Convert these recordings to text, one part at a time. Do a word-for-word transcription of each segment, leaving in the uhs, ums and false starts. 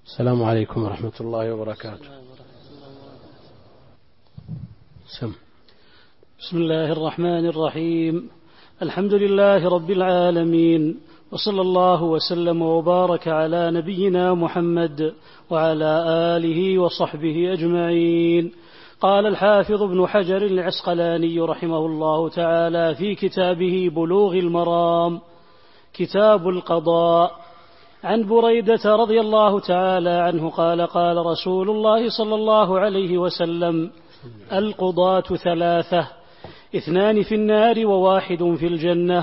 السلام عليكم ورحمة الله وبركاته. سم. بسم الله الرحمن الرحيم. الحمد لله رب العالمين، وصلى الله وسلم وبارك على نبينا محمد وعلى آله وصحبه أجمعين. قال الحافظ ابن حجر العسقلاني رحمه الله تعالى في كتابه بلوغ المرام كتاب القضاء عن بريدة رضي الله تعالى عنه قال قال رسول الله صلى الله عليه وسلم: القضاة ثلاثة، اثنان في النار وواحد في الجنة،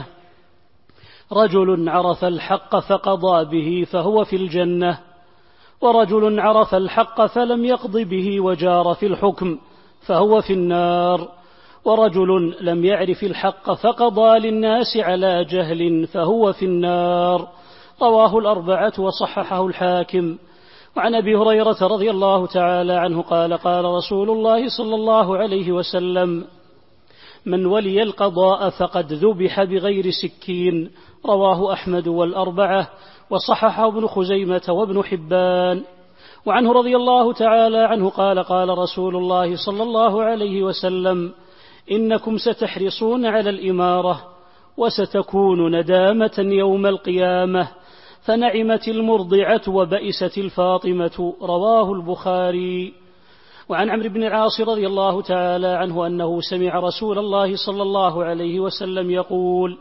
رجل عرف الحق فقضى به فهو في الجنة، ورجل عرف الحق فلم يقض به وجار في الحكم فهو في النار، ورجل لم يعرف الحق فقضى للناس على جهل فهو في النار. رواه الأربعة وصححه الحاكم. وعن أبي هريرة رضي الله تعالى عنه قال قال رسول الله صلى الله عليه وسلم: من ولي القضاء فقد ذبح بغير سكين. رواه أحمد والأربعة وصححه ابن خزيمة وابن حبان. وعنه رضي الله تعالى عنه قال قال رسول الله صلى الله عليه وسلم: إنكم ستحرصون على الإمارة وستكون ندامة يوم القيامة، فنعمت المرضعة وبئست الفاطمة. رواه البخاري. وعن عمرو بن العاص رضي الله تعالى عنه أنه سمع رسول الله صلى الله عليه وسلم يقول: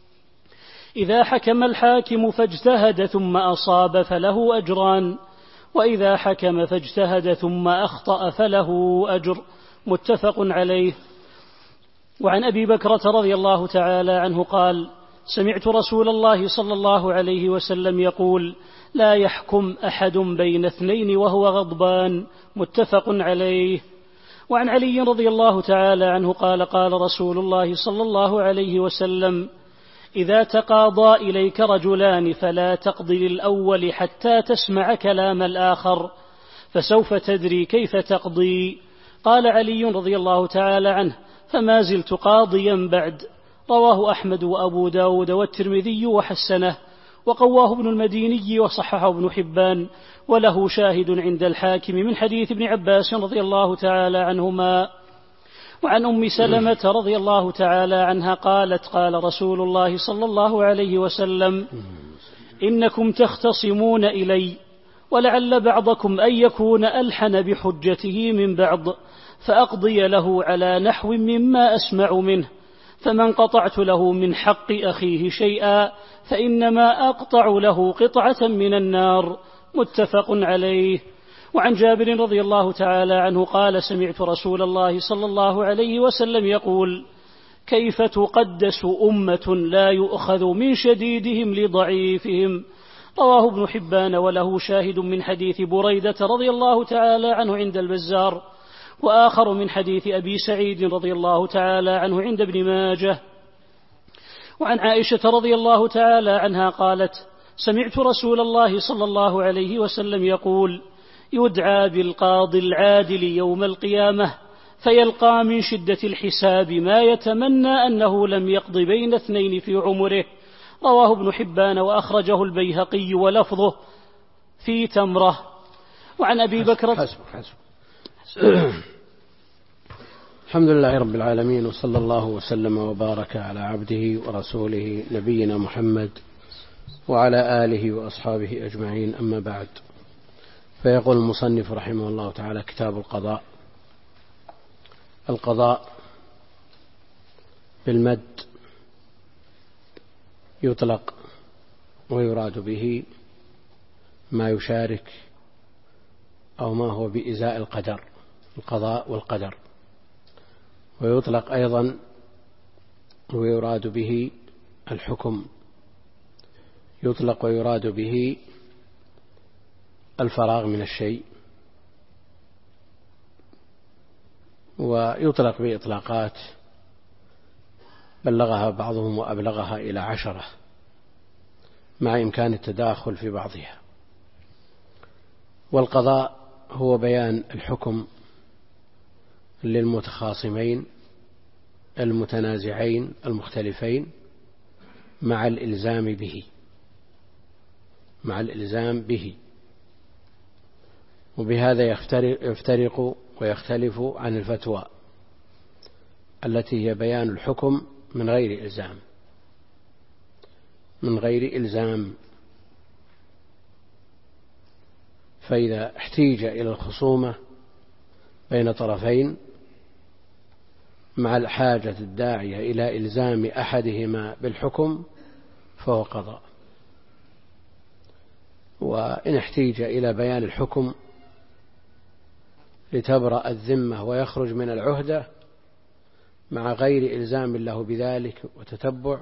إذا حكم الحاكم فاجتهد ثم أصاب فله أجران، وإذا حكم فاجتهد ثم أخطأ فله أجر. متفق عليه. وعن أبي بكرة رضي الله تعالى عنه قال: سمعت رسول الله صلى الله عليه وسلم يقول: لا يحكم أحد بين اثنين وهو غضبان. متفق عليه. وعن علي رضي الله تعالى عنه قال قال رسول الله صلى الله عليه وسلم: إذا تقاضى إليك رجلان فلا تقض للأول حتى تسمع كلام الآخر، فسوف تدري كيف تقضي. قال علي رضي الله تعالى عنه: فما زلت قاضيا بعد. رواه أحمد وأبو داود والترمذي وحسنه، وقواه ابن المديني وصححه ابن حبان، وله شاهد عند الحاكم من حديث ابن عباس رضي الله تعالى عنهما. وعن أم سلمة رضي الله تعالى عنها قالت: قال رسول الله صلى الله عليه وسلم: إنكم تختصمون إلي، ولعل بعضكم أن يكون ألحن بحجته من بعض، فأقضي له على نحو مما أسمع منه، فمن قطعت له من حق أخيه شيئا فإنما أقطع له قطعة من النار. متفق عليه. وعن جابر رضي الله تعالى عنه قال: سمعت رسول الله صلى الله عليه وسلم يقول: كيف تقدس أمة لا يؤخذ من شديدهم لضعيفهم. رواه ابن حبان، وله شاهد من حديث بريدة رضي الله تعالى عنه عند البزار، وآخر من حديث أبي سعيد رضي الله تعالى عنه عند ابن ماجه. وعن عائشة رضي الله تعالى عنها قالت: سمعت رسول الله صلى الله عليه وسلم يقول: يدعى بالقاضي العادل يوم القيامة فيلقى من شدة الحساب ما يتمنى أنه لم يقض بين اثنين في عمره. رواه ابن حبان وأخرجه البيهقي ولفظه في تمرة. وعن أبي بكر حسب حسب. الحمد لله رب العالمين، وصلى الله وسلم وبارك على عبده ورسوله نبينا محمد وعلى آله وأصحابه أجمعين. أما بعد، فيقول المصنف رحمه الله تعالى: كتاب القضاء. القضاء بالمد يطلق ويراد به ما يشارك أو ما هو بإزاء القدر، القضاء والقدر. ويطلق أيضا ويراد به الحكم، يطلق ويراد به الفراغ من الشيء، ويطلق بإطلاقات بلغها بعضهم وأبلغها إلى عشرة مع إمكان التداخل في بعضها. والقضاء هو بيان الحكم للمتخاصمين المتنازعين المختلفين مع الإلزام به مع الإلزام به وبهذا يفترق ويختلف عن الفتوى التي هي بيان الحكم من غير إلزام من غير إلزام فإذا احتيج إلى الخصومة بين طرفين مع الحاجة الداعية إلى إلزام أحدهما بالحكم فهو قضاء. وإن احتيج إلى بيان الحكم لتبرأ الذمة ويخرج من العهدة مع غير إلزام له بذلك وتتبع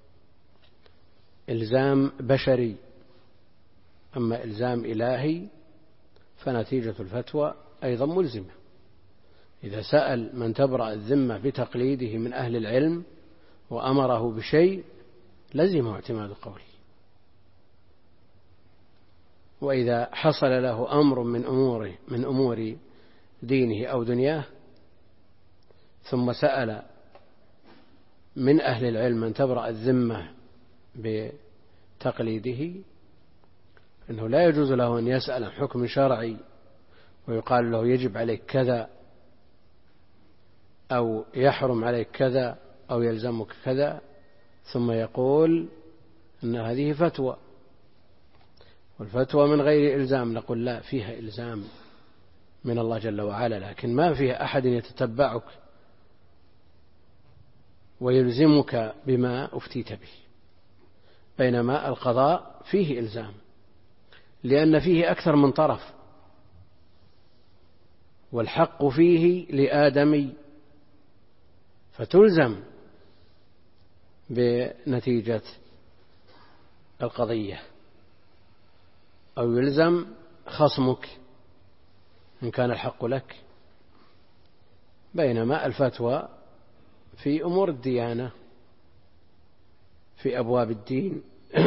إلزام بشري، أما إلزام إلهي فنتيجة الفتوى أيضا ملزمة. إذا سأل من تبرأ الذمة بتقليده من أهل العلم وأمره بشيء لزمه اعتماد قوله. وإذا حصل له أمر من أموره من أمور دينه أو دنياه ثم سأل من أهل العلم من تبرأ الذمة بتقليده إنه لا يجوز له أن يسأل عن حكم شرعي ويقال له يجب عليك كذا أو يحرم عليك كذا أو يلزمك كذا ثم يقول أن هذه فتوى، والفتوى من غير إلزام. نقول لا، فيها إلزام من الله جل وعلا، لكن ما فيها أحد يتتبعك ويلزمك بما أفتيت به، بينما القضاء فيه إلزام لأن فيه أكثر من طرف، والحق فيه لآدمي فتلزم بنتيجة القضية، أو يلزم خصمك إن كان الحق لك. بينما الفتوى في أمور الديانة في أبواب الدين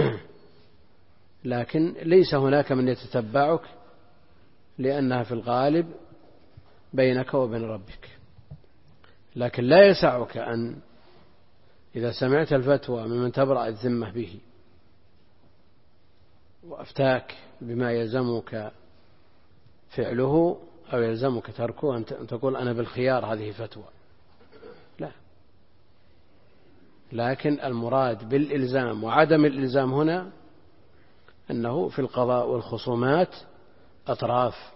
لكن ليس هناك من يتتبعك لأنها في الغالب بينك وبين ربك. لكن لا يسعك أن إذا سمعت الفتوى ممن تبرأ الذمة به وأفتاك بما يلزمك فعله أو يلزمك تركه أن تقول أنا بالخيار هذه فتوى، لا. لكن المراد بالإلزام وعدم الإلزام هنا أنه في القضاء والخصومات أطراف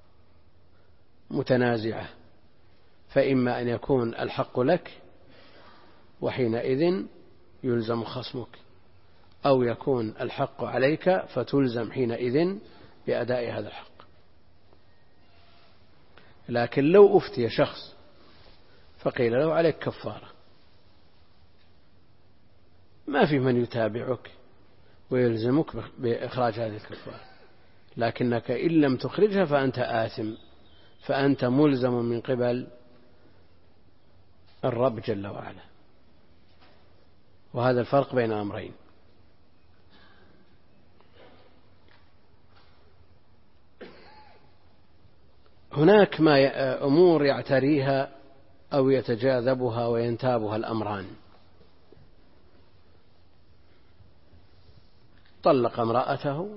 متنازعة، فإما أن يكون الحق لك وحينئذ يلزم خصمك، أو يكون الحق عليك فتلزم حينئذ بأداء هذا الحق. لكن لو أفتي شخص فقيل له عليك كفارة، ما في من يتابعك ويلزمك بإخراج هذه الكفارة، لكنك إن لم تخرجها فأنت آثم، فأنت ملزم من قبل الرب جل وعلا. وهذا الفرق بين أمرين. هناك ما أمور يعتريها أو يتجاذبها وينتابها الأمران. طلق امرأته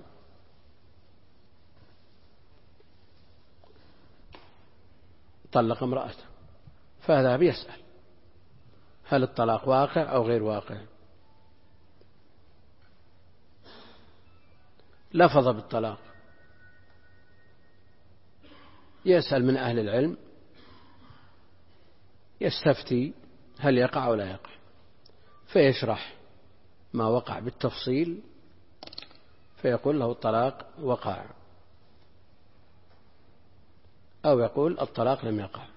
طلق امرأته فهذا بيسأل هل الطلاق واقع أو غير واقع. لفظ بالطلاق، يسأل من أهل العلم، يستفتي هل يقع أو لا يقع، فيشرح ما وقع بالتفصيل فيقول له الطلاق وقع، أو يقول الطلاق لم يقع.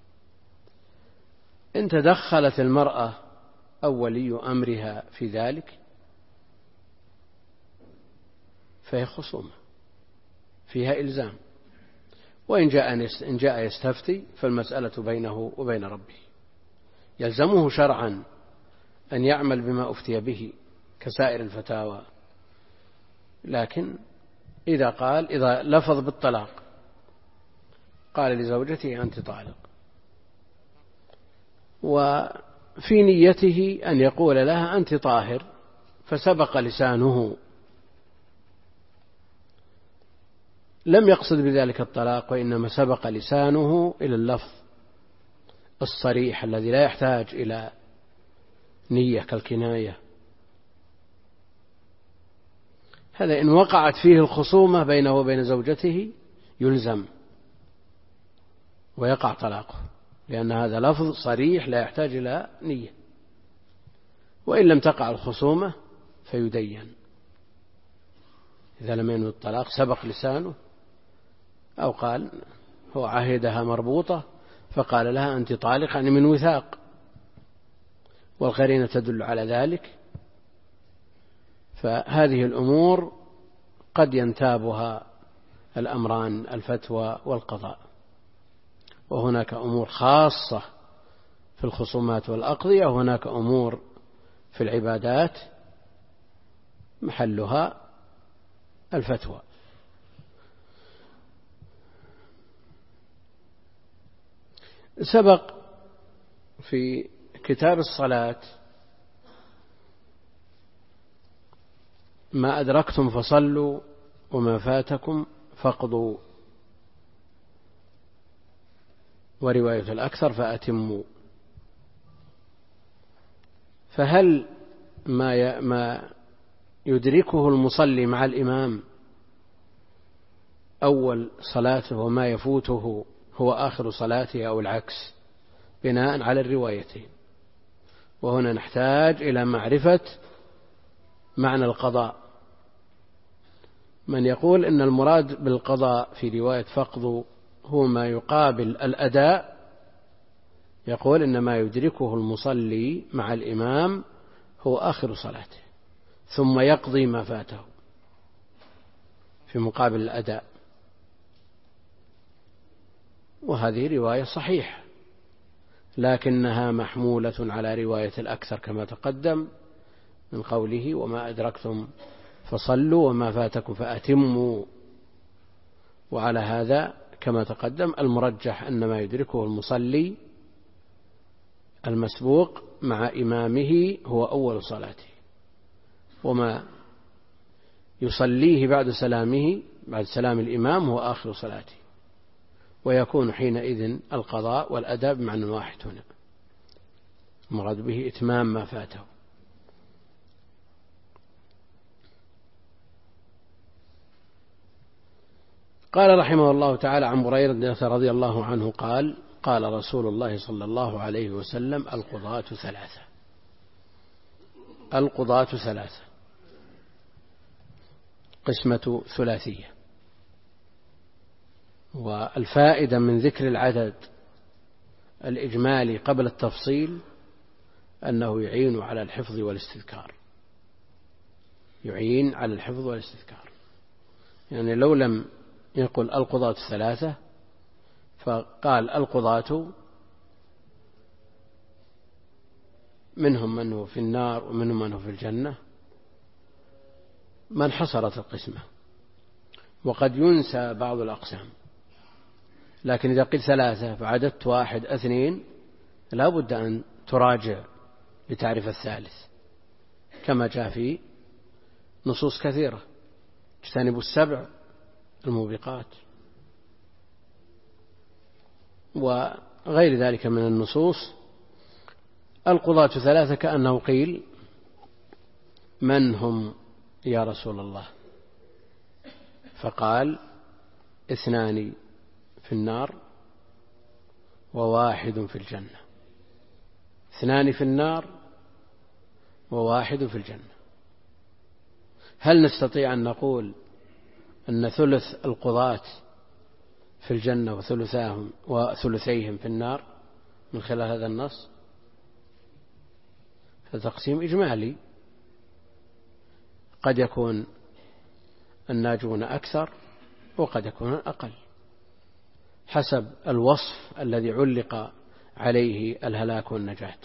إن تدخلت المرأة أو ولي أمرها في ذلك فهي خصومة فيها إلزام، وإن جاء إن جاء يستفتي فالمسألة بينه وبين ربه، يلزمه شرعا أن يعمل بما أفتي به كسائر الفتاوى. لكن إذا قال إذا لفظ بالطلاق قال لزوجته أنت طالق، وفي نيته أن يقول لها أنت طاهر فسبق لسانه لم يقصد بذلك الطلاق، وإنما سبق لسانه إلى اللفظ الصريح الذي لا يحتاج إلى نية كالكناية. هذا إن وقعت فيه الخصومة بينه وبين زوجته يلزم ويقع طلاقه، لأن هذا لفظ صريح لا يحتاج إلى نية. وإن لم تقع الخصومة فيدين إذا لم ينوي الطلاق، سبق لسانه، أو قال هو عهدها مربوطة فقال لها أنت طالق يعني من وثاق، والقرينة تدل على ذلك. فهذه الأمور قد ينتابها الأمران، الفتوى والقضاء. وهناك أمور خاصة في الخصومات والأقضية، وهناك أمور في العبادات محلها الفتوى. سبق في كتاب الصلاة ما أدركتم فصلوا وما فاتكم فاقضوا، ورواية الأكثر فأتموا. فهل ما ما يدركه المصلي مع الإمام أول صلاته وما يفوته هو آخر صلاته أو العكس، بناء على الروايتين؟ وهنا نحتاج إلى معرفة معنى القضاء. من يقول إن المراد بالقضاء في رواية فقضوا هو ما يقابل الأداء، يقول إن ما يدركه المصلي مع الإمام هو آخر صلاته، ثم يقضي ما فاته في مقابل الأداء. وهذه رواية صحيحة، لكنها محمولة على رواية الأكثر كما تقدم من قوله وما أدركتم فصلوا وما فاتكم فأتموا. وعلى هذا كما تقدم المرجح أن ما يدركه المصلي المسبوق مع إمامه هو أول صلاته، وما يصليه بعد سلامه بعد سلام الإمام هو آخر صلاته، ويكون حينئذ القضاء والأداء بمعنى واحد. هنا المراد به إتمام ما فاته. قال رحمه الله تعالى عن بريدة رضي الله عنه قال قال رسول الله صلى الله عليه وسلم القضاة ثلاثة. القضاة ثلاثة قسمة ثلاثية. والفائدة من ذكر العدد الإجمالي قبل التفصيل أنه يعين على الحفظ والاستذكار، يعين على الحفظ والاستذكار. يعني لو لم يقول القضاة الثلاثة فقال القضاة منهم من هو في النار ومنهم من هو في الجنة، ما انحصرت القسمة، وقد ينسى بعض الأقسام. لكن إذا قلت ثلاثة فعددت واحد اثنين لا بد أن تراجع لتعرف الثالث، كما جاء في نصوص كثيرة اجتنبوا السبع الموبقات وغير ذلك من النصوص. القضاة ثلاثة كأنه قيل من هم يا رسول الله؟ فقال اثنان في النار وواحد في الجنة. اثنان في النار وواحد في الجنة. هل نستطيع أن نقول أن ثلث القضاة في الجنة وثلثاهم وثلثيهم في النار من خلال هذا النص؟ هذا تقسيم إجمالي، قد يكون الناجون أكثر وقد يكون أقل حسب الوصف الذي علق عليه الهلاك والنجاة،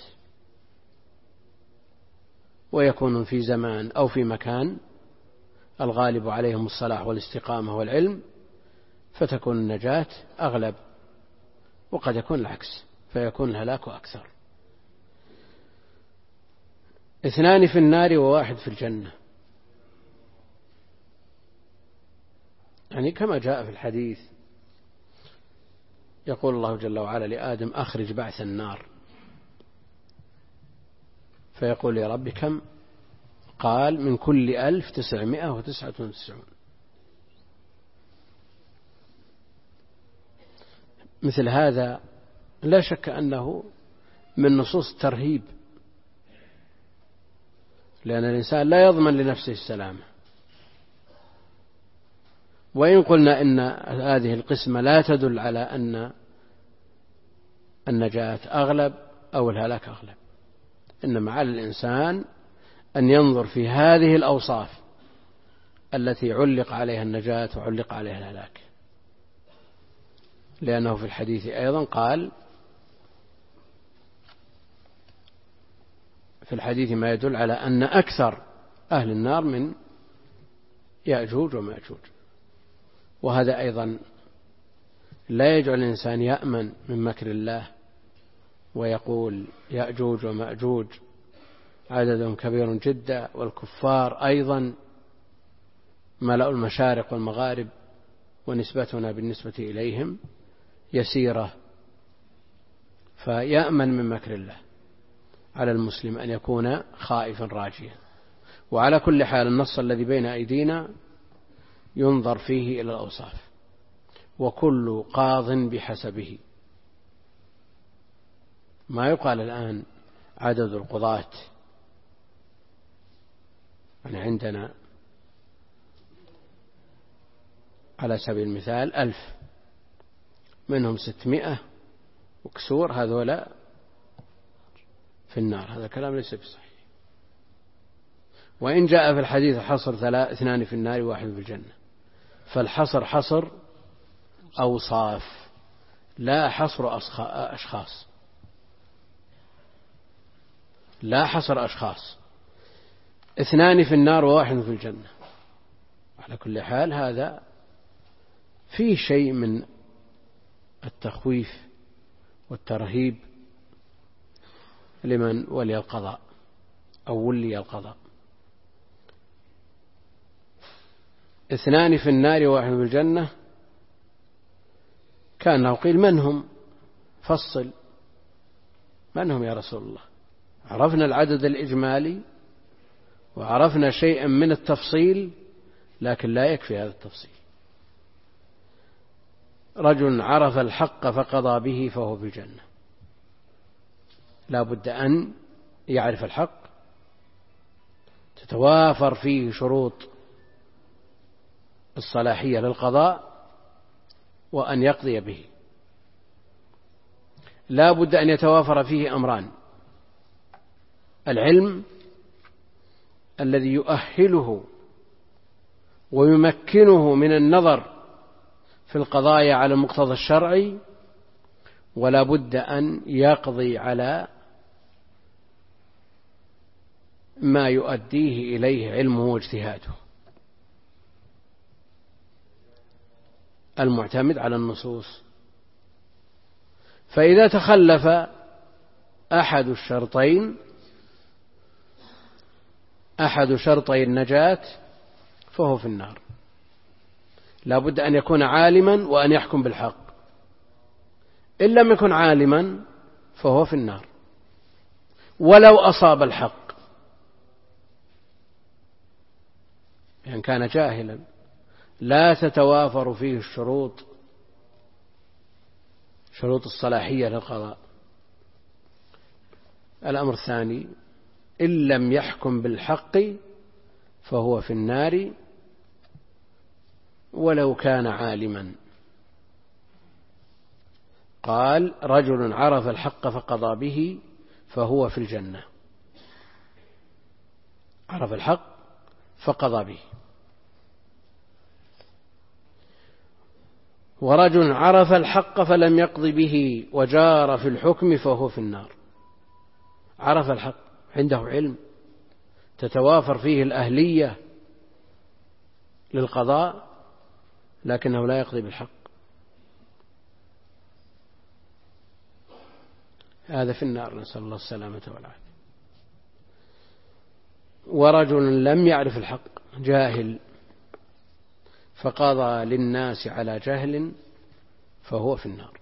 ويكون في زمان أو في مكان الغالب عليهم الصلاح والاستقامة والعلم فتكون النجاة أغلب، وقد يكون العكس فيكون الهلاك أكثر. اثنان في النار وواحد في الجنة. يعني كما جاء في الحديث يقول الله جل وعلا لآدم أخرج بعث النار، فيقول يا رب كم؟ قال من كل ألف تسعمائة وتسعة وتسعون. مثل هذا لا شك أنه من نصوص الترهيب، لأن الإنسان لا يضمن لنفسه السلامة. وإن قلنا إن هذه القسمة لا تدل على أن النجاة أغلب أو الهلاك أغلب، إنما على الإنسان أن ينظر في هذه الأوصاف التي علق عليها النجاة وعلق عليها الهلاك، لأنه في الحديث أيضا قال في الحديث ما يدل على أن أكثر أهل النار من يأجوج ومأجوج. وهذا أيضا لا يجعل الإنسان يأمن من مكر الله ويقول يأجوج ومأجوج عدد كبير جدا، والكفار أيضا ملأ المشارق والمغارب، ونسبتنا بالنسبة إليهم يسيرة. فيأمن من مكر الله. على المسلم أن يكون خائفا راجيا. وعلى كل حال النص الذي بين أيدينا ينظر فيه إلى الأوصاف، وكل قاض بحسبه. ما يقال الآن عدد القضاة، يعني عندنا على سبيل المثال ألف، منهم ستمائة وكسور هذولا في النار، هذا كلام ليس بصحيح. وإن جاء في الحديث حصر اثنان في النار وواحد في الجنة، فالحصر حصر أوصاف لا حصر أشخاص، لا حصر أشخاص. اثنان في النار وواحد في الجنة. على كل حال هذا فيه شيء من التخويف والترهيب لمن ولي القضاء أو ولي القضاء. اثنان في النار وواحد في الجنة، كان قيل من هم؟ فصل، من هم يا رسول الله؟ عرفنا العدد الإجمالي وعرفنا شيئا من التفصيل، لكن لا يكفي هذا التفصيل. رجل عرف الحق فقضى به فهو في الجنة. لا بد أن يعرف الحق، تتوافر فيه شروط الصلاحية للقضاء، وأن يقضي به. لا بد أن يتوافر فيه أمران: العلم الذي يؤهله ويمكنه من النظر في القضايا على المقتضى الشرعي، ولا بد أن يقضي على ما يؤديه إليه علمه واجتهاده المعتمد على النصوص. فإذا تخلف أحد الشرطين أحد شرطي النجاة فهو في النار. لا بد أن يكون عالما وأن يحكم بالحق. إن لم يكن عالما فهو في النار ولو أصاب الحق، يعني كان جاهلا لا تتوافر فيه الشروط شروط الصلاحية للقضاء. الأمر الثاني: إن لم يحكم بالحق فهو في النار ولو كان عالما. قال: رجل عرف الحق فقضى به فهو في الجنة. عرف الحق فقضى به. ورجل عرف الحق فلم يقض به وجار في الحكم فهو في النار. عرف الحق، عنده علم تتوافر فيه الأهلية للقضاء، لكنه لا يقضي بالحق، هذا في النار، نسأل الله السلامة والعافية. ورجل لم يعرف الحق، جاهل، فقضى للناس على جهل فهو في النار.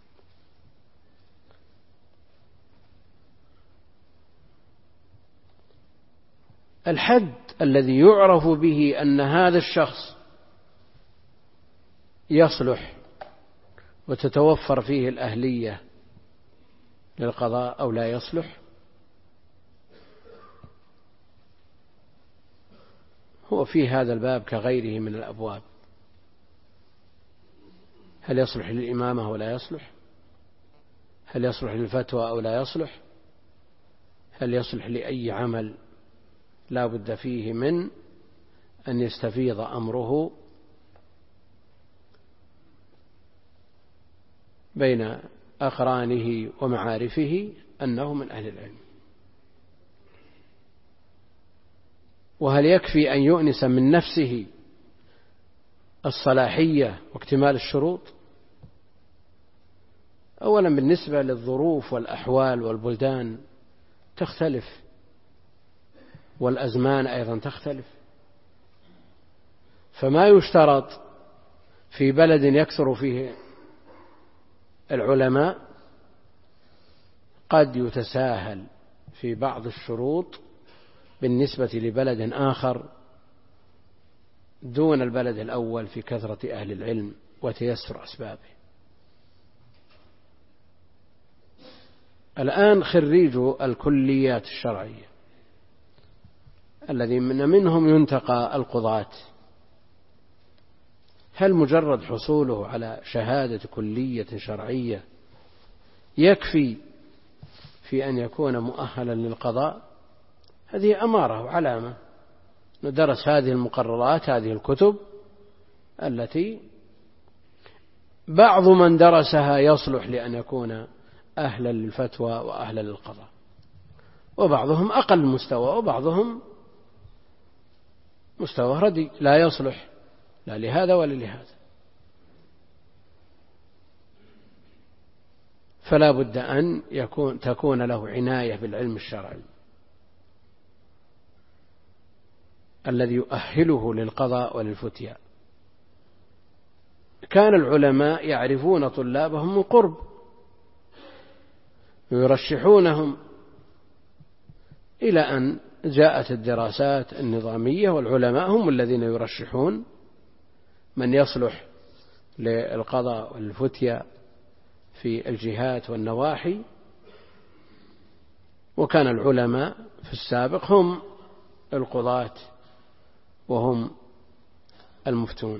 الحد الذي يعرف به أن هذا الشخص يصلح وتتوفر فيه الأهلية للقضاء أو لا يصلح هو في هذا الباب كغيره من الأبواب. هل يصلح للإمامة ولا يصلح؟ هل يصلح للفتوى أو لا يصلح؟ هل يصلح لأي عمل لا بد فيه من أن يستفيض أمره بين أقرانه ومعارفه أنه من أهل العلم؟ وهل يكفي أن يؤنس من نفسه الصلاحية واكتمال الشروط؟ أولا بالنسبة للظروف والأحوال والبلدان تختلف، والأزمان أيضا تختلف، فما يشترط في بلد يكثر فيه العلماء قد يتساهل في بعض الشروط بالنسبة لبلد آخر دون البلد الأول في كثرة أهل العلم وتيسر أسبابه. الآن خريجو الكليات الشرعية الذين منهم ينتقى القضاة، هل مجرد حصوله على شهادة كلية شرعية يكفي في أن يكون مؤهلا للقضاء؟ هذه أمارة وعلامة، ندرس هذه المقررات، هذه الكتب التي بعض من درسها يصلح لأن يكون أهلا للفتوى وأهلا للقضاء، وبعضهم أقل مستوى وبعضهم مستوى ردي لا يصلح لا لهذا ولا لهذا. فلا بد أن يكون تكون له عناية بالعلم الشرعي الذي يؤهله للقضاء وللفتيا. كان العلماء يعرفون طلابهم من قرب ويرشحونهم، إلى أن جاءت الدراسات النظامية والعلماء هم الذين يرشحون من يصلح للقضاء والفتيا في الجهات والنواحي. وكان العلماء في السابق هم القضاة وهم المفتون،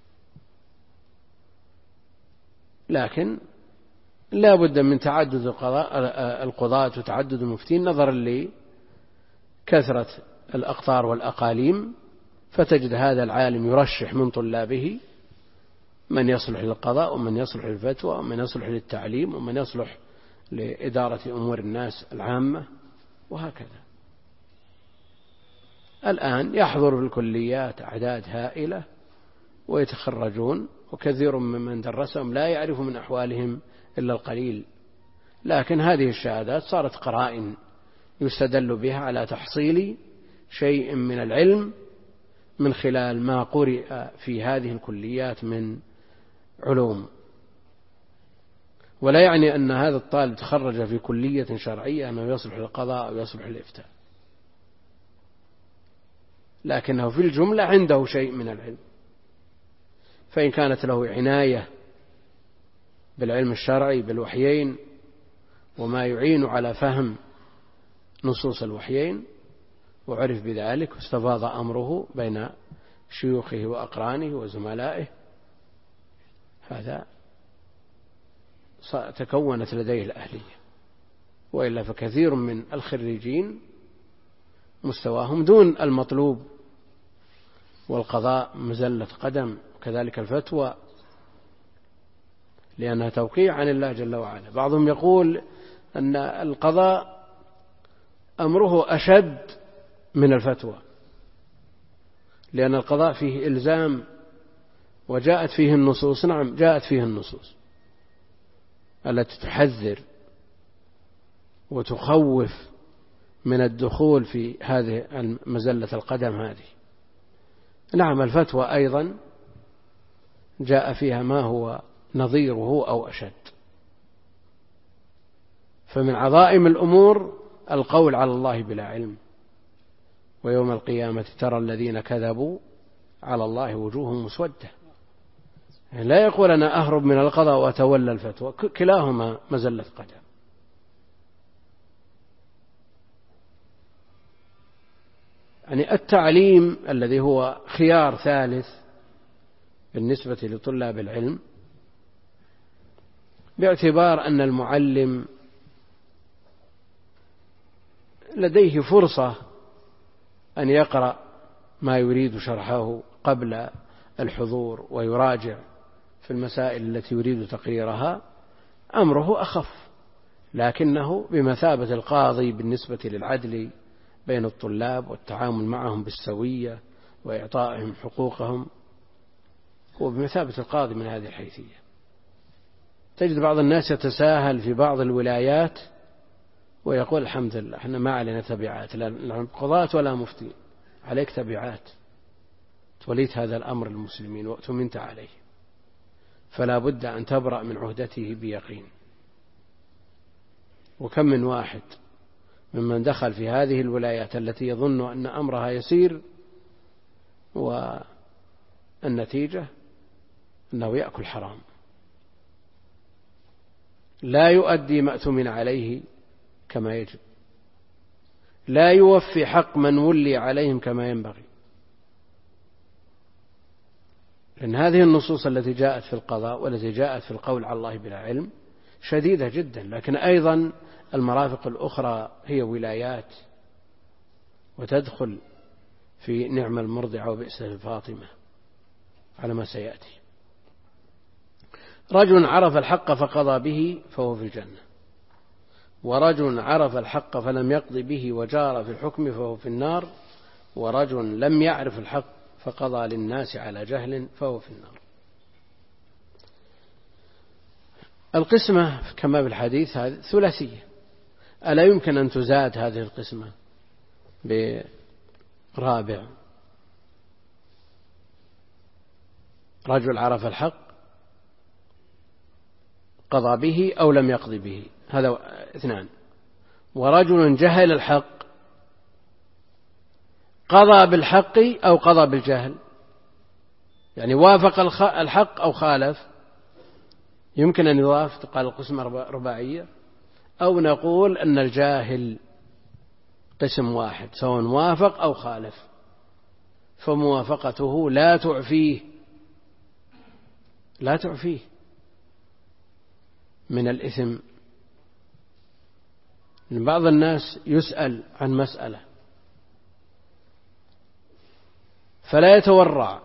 لكن لا بد من تعدد القضاة وتعدد المفتين نظرا لكثرة الأقطار والأقاليم، فتجد هذا العالم يرشح من طلابه من يصلح للقضاء ومن يصلح للفتوى ومن يصلح للتعليم ومن يصلح لإدارة أمور الناس العامة وهكذا. الآن يحضر في الكليات أعداد هائلة ويتخرجون، وكثير ممن درسهم لا يعرف من أحوالهم إلا القليل، لكن هذه الشهادات صارت قرائن يستدل بها على تحصيل شيء من العلم من خلال ما قرئ في هذه الكليات من علوم. ولا يعني أن هذا الطالب تخرج في كلية شرعية أنه يصلح للقضاء أو يصلح للإفتاء، لكنه في الجملة عنده شيء من العلم. فإن كانت له عناية بالعلم الشرعي بالوحيين وما يعين على فهم نصوص الوحيين وعرف بذلك واستفاض أمره بين شيوخه وأقرانه وزملائه، هذا تكونت لديه الأهلية. وإلا فكثير من الخريجين مستواهم دون المطلوب، والقضاء مزلة قدم، وكذلك الفتوى لأنها توقيع عن الله جل وعلا. بعضهم يقول أن القضاء أمره أشد من الفتوى، لأن القضاء فيه إلزام وجاءت فيه النصوص. نعم، جاءت فيه النصوص التي تحذر وتخوف من الدخول في هذه مزلة القدم هذه. نعم، الفتوى أيضا جاء فيها ما هو نظيره أو أشد. فمن عظائم الأمور القول على الله بلا علم. ويوم القيامة ترى الذين كذبوا على الله وجوههم مسودة. لا يقول أنا أهرب من القضاء وأتولى الفتوى، كلاهما مزلة قدم. يعني التعليم الذي هو خيار ثالث بالنسبة لطلاب العلم، باعتبار أن المعلم لديه فرصة أن يقرأ ما يريد شرحه قبل الحضور ويراجع في المسائل التي يريد تقريرها، أمره أخف، لكنه بمثابة القاضي بالنسبة للعدل بين الطلاب والتعامل معهم بالسوية وإعطائهم حقوقهم، هو بمثابة القاضي من هذه الحيثية. تجد بعض الناس يتساهل في بعض الولايات ويقول الحمد لله احنا ما علينا تبعات، لا قضاة ولا مفتي، عليك تبعات، توليت هذا الأمر المسلمين وأتمنت عليه، فلا بد أن تبرأ من عهدته بيقين. وكم من واحد ممن دخل في هذه الولايات التي يظن أن أمرها يسير، والنتيجة أنه يأكل حرام، لا يؤدي ما اؤتمن عليه كما يجب، لا يوفي حق من ولي عليهم كما ينبغي. لأن هذه النصوص التي جاءت في القضاء والتي جاءت في القول على الله بلا علم شديدة جدا، لكن أيضا المرافق الأخرى هي ولايات، وتدخل في نعم المرضعة وبئس الفاطمة على ما سيأتي. رجل عرف الحق فقضى به فهو في الجنة، ورجل عرف الحق فلم يقض به وجار في الحكم فهو في النار، ورجل لم يعرف الحق فقضى للناس على جهل فهو في النار. القسمة كما بالحديث هذه ثلاثية، ألا يمكن أن تزاد هذه القسمة برابع؟ رجل عرف الحق قضى به أو لم يقض به، هذا اثنان. ورجل جهل الحق قضى بالحق أو قضى بالجهل، يعني وافق الحق أو خالف، يمكن أن يضاف تقال القسمة رباعية، أو نقول أن الجاهل قسم واحد سواء وافق أو خالف، فموافقته لا تعفيه لا تعفيه من الإثم. من بعض الناس يسأل عن مسألة فلا يتورع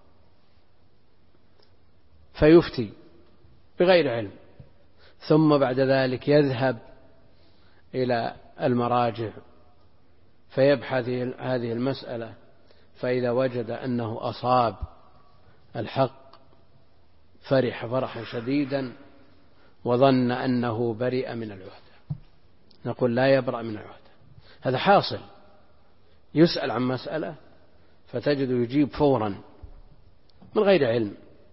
فيفتي بغير علم، ثم بعد ذلك يذهب إلى المراجع فيبحث هذه المسألة، فإذا وجد أنه أصاب الحق فرح فرحا شديدا وظن أنه برئ من العهدة. نقول لا يبرأ من العهدة، هذا حاصل. يسأل عن مسألة فتجد يجيب فورا من غير علم،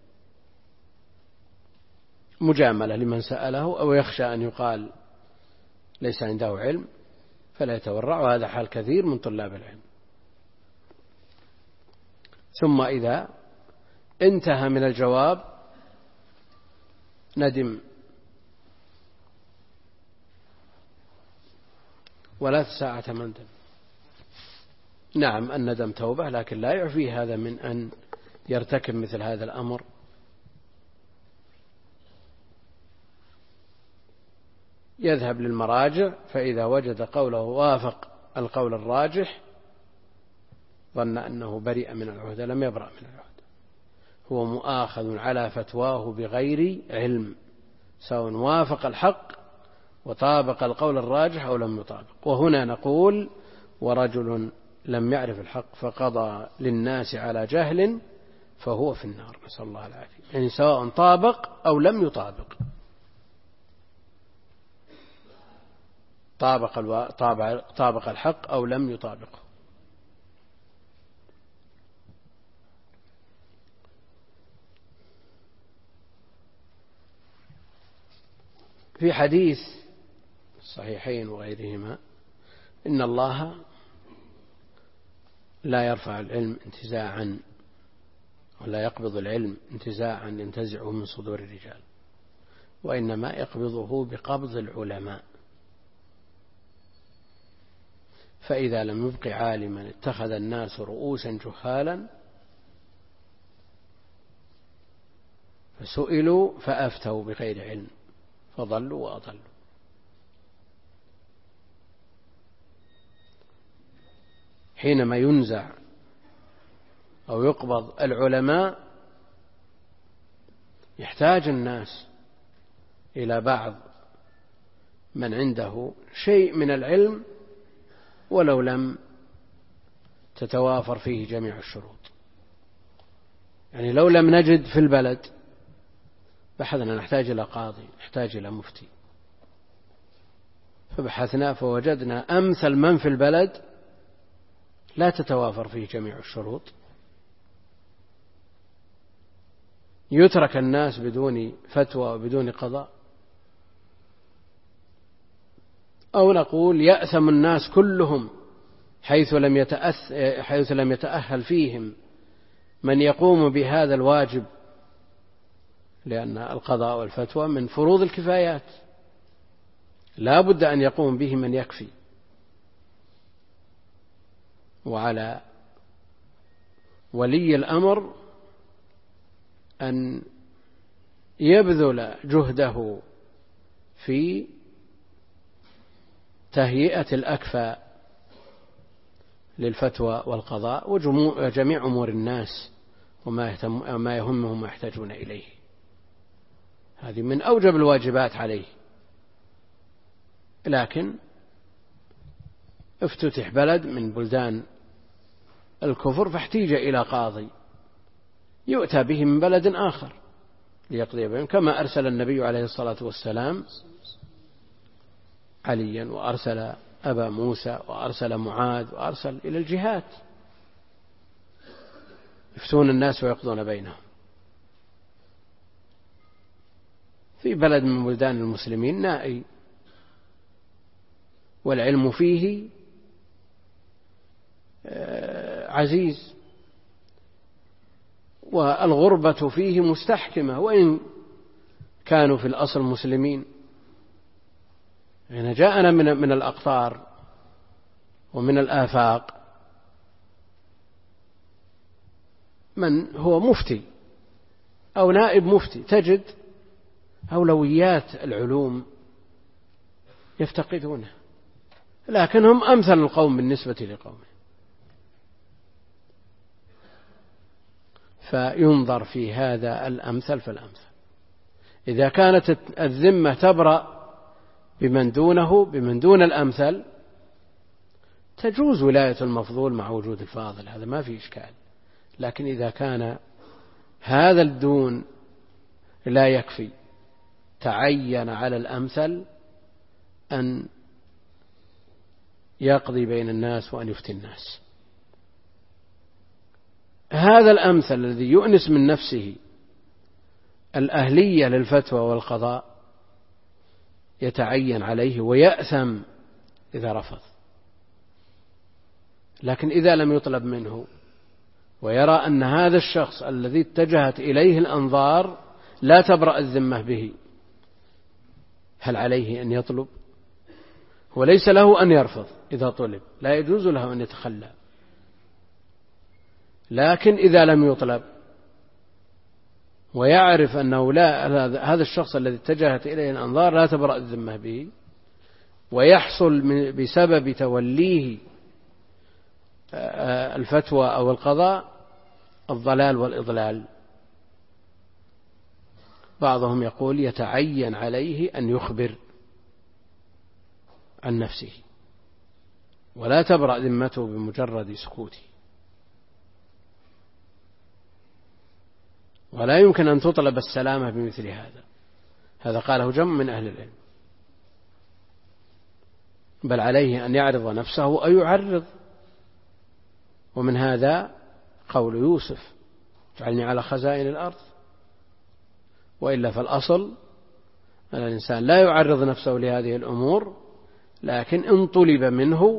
مجاملة لمن سأله، أو يخشى أن يقال ليس عنده علم فلا يتورع، وهذا حال كثير من طلاب العلم. ثم إذا انتهى من الجواب ندم، ولا ساعة مندم. نعم الندم توبة، لكن لا يعفي هذا من أن يرتكب مثل هذا الأمر. يذهب للمراجع فإذا وجد قوله وافق القول الراجح ظن أنه برئ من العهدة، لم يبرأ من العهدة، هو مؤاخذ على فتواه بغير علم، سواء وافق الحق وطابق القول الراجح أو لم يطابق. وهنا نقول ورجل لم يعرف الحق فقضى للناس على جهل فهو في النار، نسأل الله العافية، يعني سواء طابق أو لم يطابق، طابق, الو... طابق... طابق الحق أو لم يطابقه. في حديث الصحيحين وغيرهما إن الله لا يرفع العلم انتزاعا ولا يقبض العلم انتزاعا ينتزعه من صدور الرجال، وإنما يقبضه بقبض العلماء، فإذا لم يبق عالما اتخذ الناس رؤوسا جهالا فسئلوا فأفتوا بغير علم فضلوا وأضلوا. حينما ينزع أو يقبض العلماء يحتاج الناس إلى بعض من عنده شيء من العلم ولو لم تتوافر فيه جميع الشروط. يعني لو لم نجد في البلد بحثنا نحتاج إلى قاضي، نحتاج إلى مفتي، فبحثنا فوجدنا أمثل من في البلد لا تتوافر فيه جميع الشروط، يترك الناس بدون فتوى وبدون قضاء، أو نقول يأثم الناس كلهم حيث لم يتأث حيث لم يتأهل فيهم من يقوم بهذا الواجب، لأن القضاء والفتوى من فروض الكفايات لا بد أن يقوم به من يكفي، وعلى ولي الأمر أن يبذل جهده في تهيئة الأكفاء للفتوى والقضاء وجميع أمور الناس وما يهمهم ويحتاجون إليه. هذه من أوجب الواجبات عليه. لكن افتتح بلد من بلدان الكفر فاحتيج إلى قاضي يؤتى به من بلد آخر ليقضي بهم، كما أرسل النبي عليه الصلاة والسلام عليا، وأرسل أبا موسى، وأرسل معاذ، وأرسل إلى الجهات يفتون الناس ويقضون بينهم. في بلد من بلدان المسلمين نائي والعلم فيه عزيز والغربة فيه مستحكمة وإن كانوا في الأصل مسلمين. يعني جاءنا من من الأقطار ومن الآفاق من هو مفتي أو نائب مفتي، تجد أولويات العلوم يفتقدونها، لكنهم أمثل القوم بالنسبة لقومه. فينظر في هذا الأمثل فالأمثل. إذا كانت الذمة تبرأ بمن دونه بمن دون الأمثل تجوز ولاية المفضول مع وجود الفاضل، هذا ما في إشكال. لكن إذا كان هذا الدون لا يكفي تعين على الأمثل أن يقضي بين الناس وأن يفتي الناس. هذا الأمثل الذي يؤنس من نفسه الأهلية للفتوى والقضاء يتعين عليه ويأثم إذا رفض. لكن إذا لم يطلب منه ويرى أن هذا الشخص الذي اتجهت إليه الأنظار لا تبرأ الذمة به، هل عليه أن يطلب؟ وليس له أن يرفض إذا طلب، لا يجوز له أن يتخلى. لكن إذا لم يطلب ويعرف أنه لا هذا الشخص الذي اتجهت إليه الأنظار لا تبرأ الذمة به، ويحصل بسبب توليه الفتوى أو القضاء الضلال والإضلال، بعضهم يقول يتعين عليه أن يخبر عن نفسه ولا تبرأ ذمته بمجرد سكوته، ولا يمكن أن تطلب السلامة بمثل هذا. هذا قاله جمع من أهل العلم، بل عليه أن يعرض نفسه أو يعرض. ومن هذا قول يوسف اجعلني على خزائن الأرض، وإلا فالأصل الإنسان لا يعرض نفسه لهذه الأمور، لكن إن طلب منه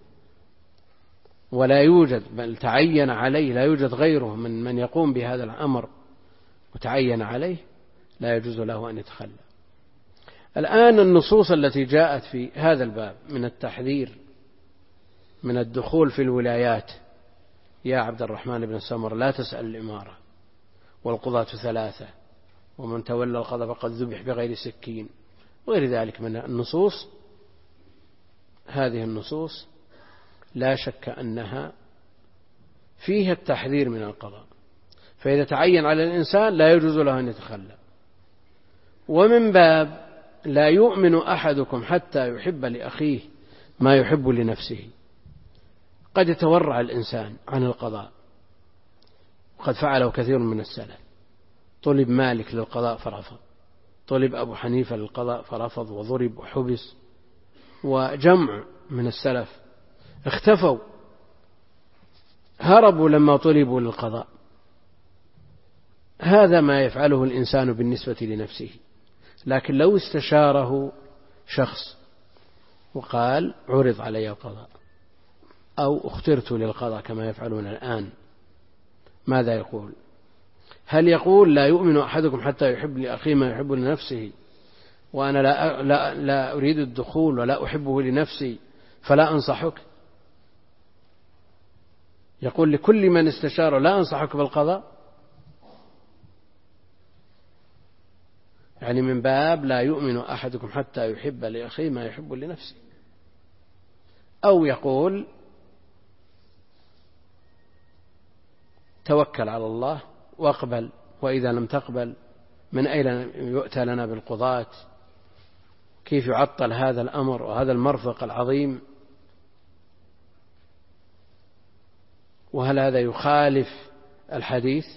ولا يوجد بل تعين عليه، لا يوجد غيره من من يقوم بهذا الأمر وتعين عليه، لا يجوز له أن يتخلى. الآن النصوص التي جاءت في هذا الباب من التحذير من الدخول في الولايات: يا عبد الرحمن بن سمر لا تسأل الإمارة، والقضاة ثلاثة، ومن تولى القضاء فقد ذبح بغير سكين، وغير ذلك من النصوص. هذه النصوص لا شك أنها فيها التحذير من القضاء، فإذا تعين على الإنسان لا يجوز له أن يتخلى. ومن باب لا يؤمن أحدكم حتى يحب لأخيه ما يحب لنفسه. قد يتورع الإنسان عن القضاء، وقد فعله كثير من السلف. طلب مالك للقضاء فرفض، طلب أبو حنيفة للقضاء فرفض وضرب وحبس، وجمع من السلف اختفوا، هربوا لما طلبوا للقضاء. هذا ما يفعله الإنسان بالنسبة لنفسه. لكن لو استشاره شخص وقال عرض علي القضاء أو اخترت للقضاء كما يفعلون الآن، ماذا يقول؟ هل يقول لا يؤمن أحدكم حتى يحب لأخيه ما يحب لنفسه، وأنا لا, لا, لا أريد الدخول ولا أحبه لنفسي فلا أنصحك؟ يقول لكل من استشاره لا أنصحك بالقضاء؟ يعني من باب لا يؤمن أحدكم حتى يحب لأخيه ما يحب لنفسه. أو يقول توكل على الله واقبل، وإذا لم تقبل من أين يؤتى لنا بالقضاة؟ كيف يعطل هذا الأمر وهذا المرفق العظيم؟ وهل هذا يخالف الحديث؟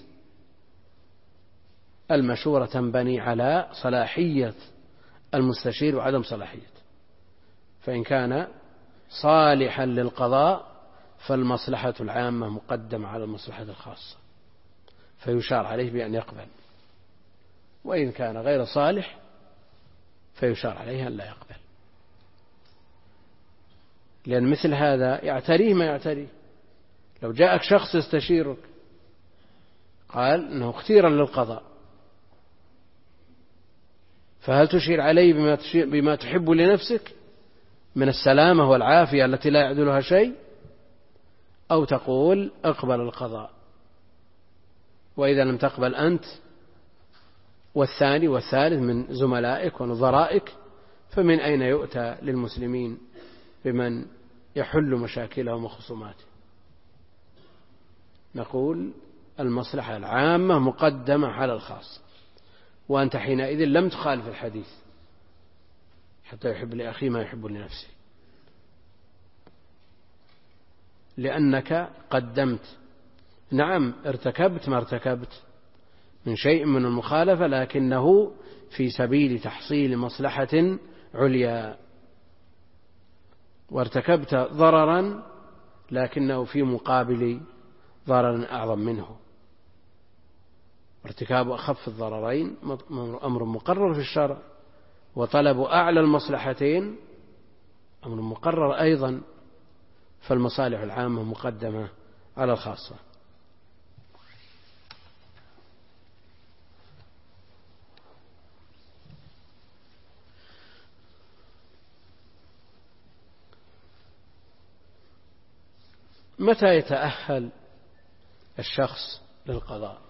المشورة تنبني على صلاحية المستشير وعدم صلاحيته، فإن كان صالحا للقضاء فالمصلحة العامة مقدمة على المصلحة الخاصة، فيشار عليه بأن يقبل، وإن كان غير صالح فيشار عليه أن لا يقبل، لأن مثل هذا يعتريه ما يعتريه. لو جاءك شخص يستشيرك قال إنه اختيرا للقضاء، فهل تشير عليه بما, بما تحب لنفسك من السلامة والعافية التي لا يعدلها شيء، أو تقول اقبل القضاء، وإذا لم تقبل أنت والثاني والثالث من زملائك ونظرائك فمن أين يؤتى للمسلمين بمن يحل مشاكلهم وخصوماتهم؟ نقول المصلحة العامة مقدمة على الخاص، وأنت حينئذ لم تخالف الحديث حتى يحب لأخيه ما يحب لنفسه، لأنك قدمت. نعم ارتكبت ما ارتكبت من شيء من المخالفة، لكنه في سبيل تحصيل مصلحة عليا، وارتكبت ضررا لكنه في مقابل ضرر أعظم منه. ارتكاب أخف الضررين أمر مقرر في الشرع، وطلب أعلى المصلحتين أمر مقرر أيضا، فالمصالح العامة مقدمة على الخاصة. متى يتأهل الشخص للقضاء؟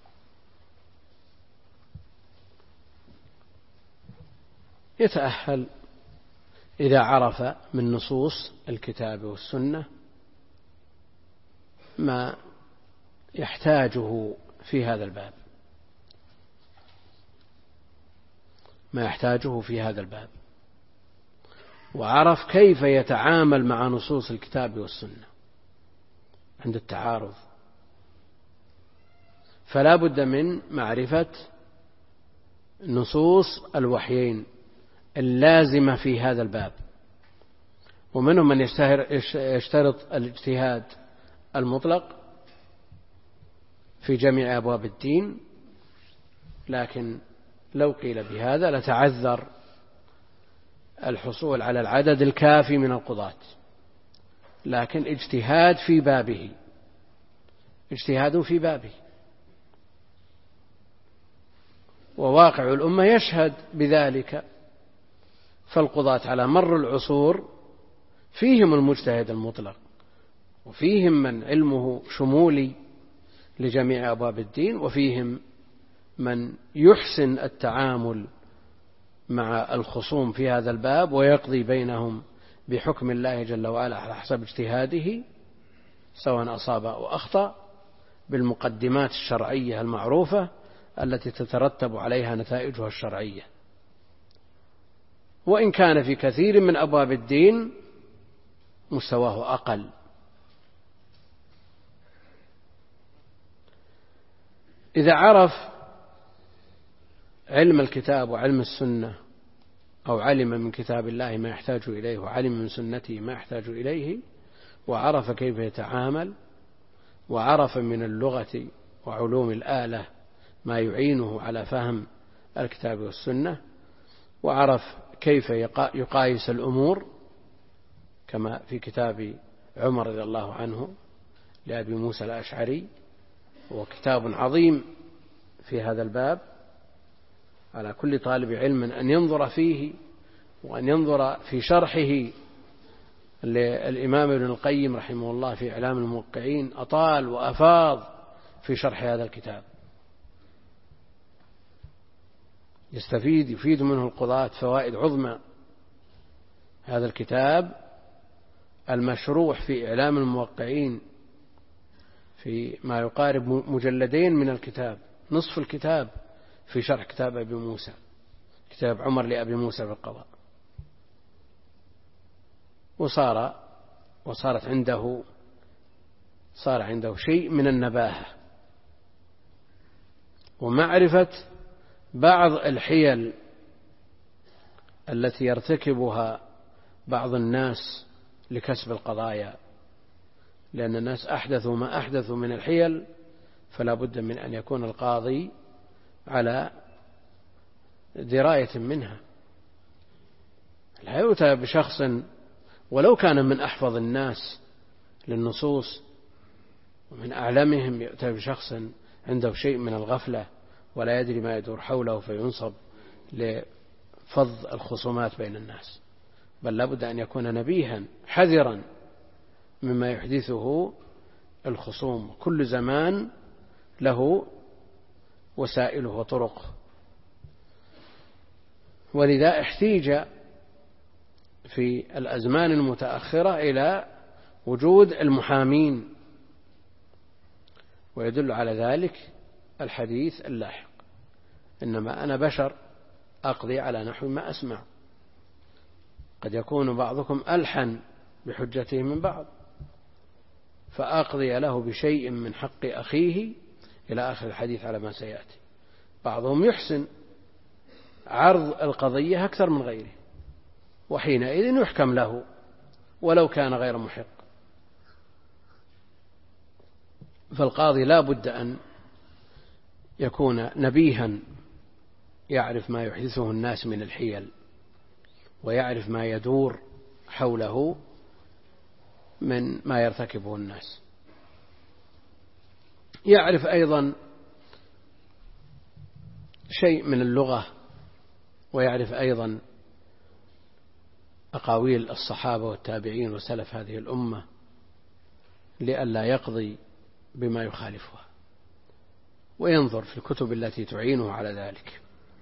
يتأهل إذا عرف من نصوص الكتاب والسنة ما يحتاجه في هذا الباب ما يحتاجه في هذا الباب وعرف كيف يتعامل مع نصوص الكتاب والسنة عند التعارض. فلا بد من معرفة نصوص الوحيين اللازمة في هذا الباب، ومنهم من يشترط الاجتهاد المطلق في جميع أبواب الدين، لكن لو قيل بهذا لتعذر الحصول على العدد الكافي من القضاة، لكن اجتهاد في بابه، اجتهاد في بابه، وواقع الأمة يشهد بذلك. فالقضاة على مر العصور فيهم المجتهد المطلق، وفيهم من علمه شمولي لجميع أبواب الدين، وفيهم من يحسن التعامل مع الخصوم في هذا الباب ويقضي بينهم بحكم الله جل وعلا على حسب اجتهاده، سواء أصاب أو أخطأ، بالمقدمات الشرعية المعروفة التي تترتب عليها نتائجها الشرعية. وإن كان في كثير من أبواب الدين مستواه أقل. إذا عرف علم الكتاب وعلم السنة، أو علم من كتاب الله ما يحتاج إليه وعلم من سنته ما يحتاج إليه، وعرف كيف يتعامل، وعرف من اللغة وعلوم الآلة ما يعينه على فهم الكتاب والسنة، وعرف كيف يقايس الأمور كما في كتاب عمر رضي الله عنه لأبي موسى الأشعري، هو كتاب عظيم في هذا الباب، على كل طالب علم أن ينظر فيه وأن ينظر في شرحه للإمام ابن القيم رحمه الله في إعلام الموقعين، أطال وأفاض في شرح هذا الكتاب، يستفيد يفيد منه القضاة فوائد عظمى. هذا الكتاب المشروح في إعلام الموقعين في ما يقارب مجلدين من الكتاب، نصف الكتاب في شرح كتاب أبي موسى، كتاب عمر لأبي موسى في القضاء. وصار وصارت عنده صار عنده شيء من النباهة ومعرفة بعض الحيل التي يرتكبها بعض الناس لكسب القضايا، لأن الناس أحدثوا ما أحدثوا من الحيل، فلا بد من أن يكون القاضي على دراية منها. لا يؤتى بشخص ولو كان من أحفظ الناس للنصوص ومن أعلمهم، يؤتى بشخص عنده شيء من الغفلة ولا يدري ما يدور حوله فينصب لفض الخصومات بين الناس، بل لابد أن يكون نبيها حذرا مما يحدثه الخصوم. كل زمان له وسائله وطرقه، ولذا احتيج في الأزمان المتأخرة إلى وجود المحامين، ويدل على ذلك الحديث اللاحق: إنما أنا بشر أقضي على نحو ما أسمع، قد يكون بعضكم ألحن بحجته من بعض، فأقضي له بشيء من حق أخيه إلى آخر الحديث على ما سيأتي. بعضهم يحسن عرض القضية أكثر من غيره، وحينئذ يحكم له ولو كان غير محق. فالقاضي لا بد أن يكون نبيها، يعرف ما يحدثه الناس من الحيل، ويعرف ما يدور حوله من ما يرتكبه الناس. يعرف أيضا شيء من اللغة، ويعرف أيضا أقاويل الصحابة والتابعين وسلف هذه الأمة لئلا يقضي بما يخالفها، وينظر في الكتب التي تعينه على ذلك.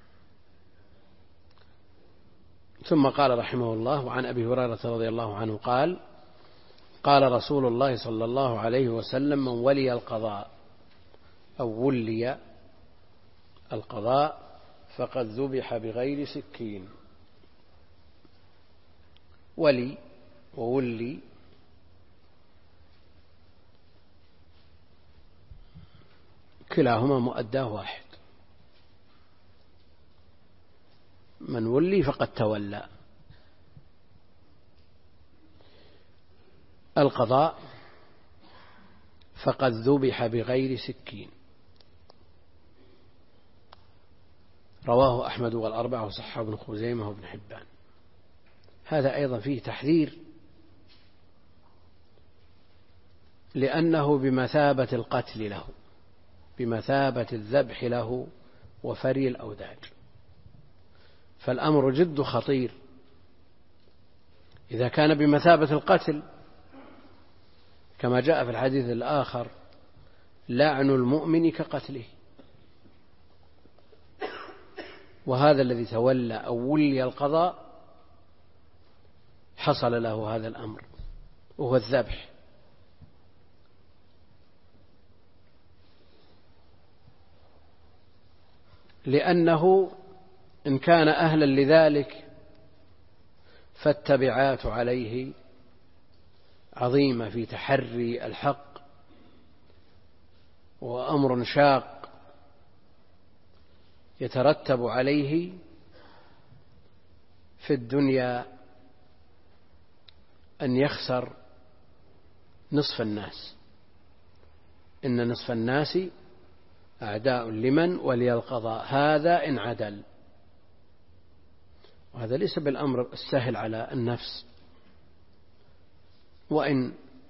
ثم قال رحمه الله: وعن أبي هريرة رضي الله عنه قال: قال رسول الله صلى الله عليه وسلم: من ولي القضاء أو ولي القضاء فقد ذبح بغير سكين. ولي وولي كلاهما مؤداه واحد، من ولي فقد تولى. القضاء فقد ذبح بغير سكين، رواه أحمد والأربعة وصححه ابن خزيمة وابن حبان. هذا أيضا فيه تحذير، لأنه بمثابة القتل له، بمثابة الذبح له وفري الأوداج، فالأمر جد خطير. إذا كان بمثابة القتل كما جاء في الحديث الآخر: لعن المؤمن كقتله. وهذا الذي تولى أو ولي القضاء حصل له هذا الأمر، وهو الذبح. لأنه إن كان أهلا لذلك فالتبعات عليه عظيمة في تحري الحق، وأمر شاق يترتب عليه في الدنيا أن يخسر نصف الناس. إن نصف الناس أعداء لمن ولي القضاء، هذا إن عدل. وهذا ليس بالأمر السهل على النفس، وإن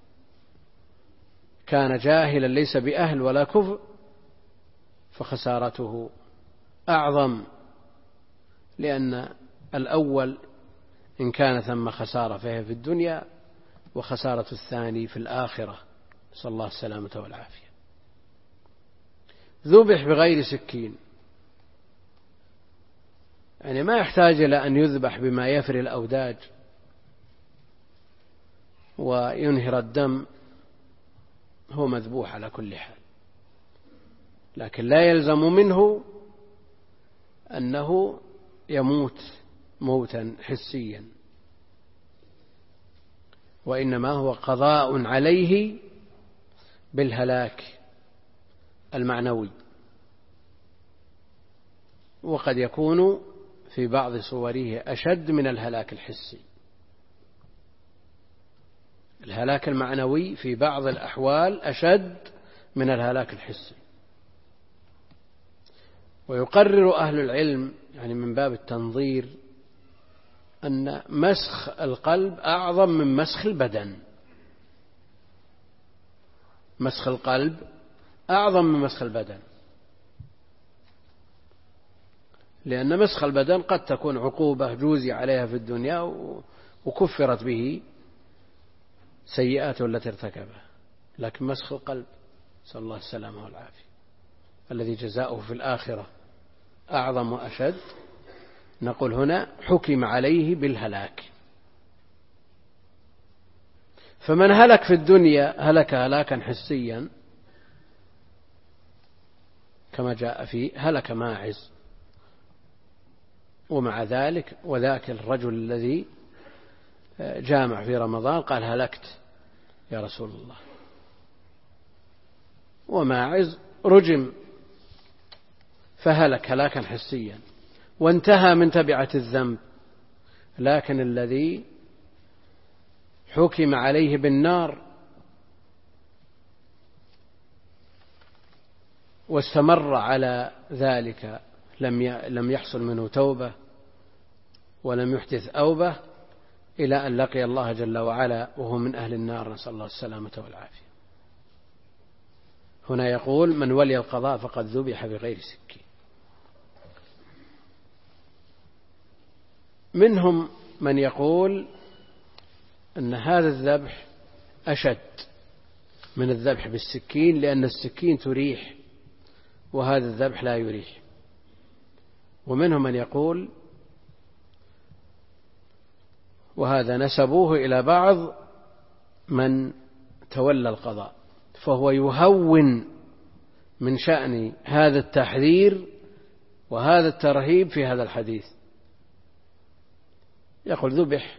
كان جاهلا ليس بأهل ولا كفء فخسارته أعظم، لأن الأول إن كان ثم خسارة فهي في الدنيا، وخسارة الثاني في الآخرة، نسأل الله السلامة والعافية. ذبح بغير سكين، يعني ما يحتاج إلى أن يذبح بما يفري الأوداج وينهر الدم، هو مذبوح على كل حال، لكن لا يلزم منه أنه يموت موتا حسيا، وإنما هو قضاء عليه بالهلاك المعنوي، وقد يكون في بعض صوره أشد من الهلاك الحسي. الهلاك المعنوي في بعض الأحوال أشد من الهلاك الحسي. ويقرر أهل العلم يعني من باب التنظير أن مسخ القلب أعظم من مسخ البدن. مسخ القلب أعظم من مسخ البدن، لأن مسخ البدن قد تكون عقوبة جوزي عليها في الدنيا وكفرت به سيئاته التي ارتكبها، لكن مسخ القلب نسأل الله السلامة والعافية الذي جزاؤه في الآخرة أعظم وأشد، نقول هنا حكم عليه بالهلاك. فمن هلك في الدنيا هلك هلاكا حسيا كما جاء فيه هلك ماعز، ومع ذلك وذاك الرجل الذي جامع في رمضان قال هلكت يا رسول الله، وماعز رجم فهلك هلاكا حسيا وانتهى من تبعة الذنب، لكن الذي حكم عليه بالنار واستمر على ذلك لم يحصل منه توبة ولم يحدث أوبة إلى أن لقي الله جل وعلا وهو من أهل النار، نسأل الله السلامة والعافية. هنا يقول من ولي القضاء فقد ذبح بغير سكين. منهم من يقول أن هذا الذبح أشد من الذبح بالسكين، لأن السكين تريح وهذا الذبح لا يريح. ومنهم من يقول، وهذا نسبوه إلى بعض من تولى القضاء، فهو يهون من شأن هذا التحذير وهذا الترهيب في هذا الحديث. يقول ذبح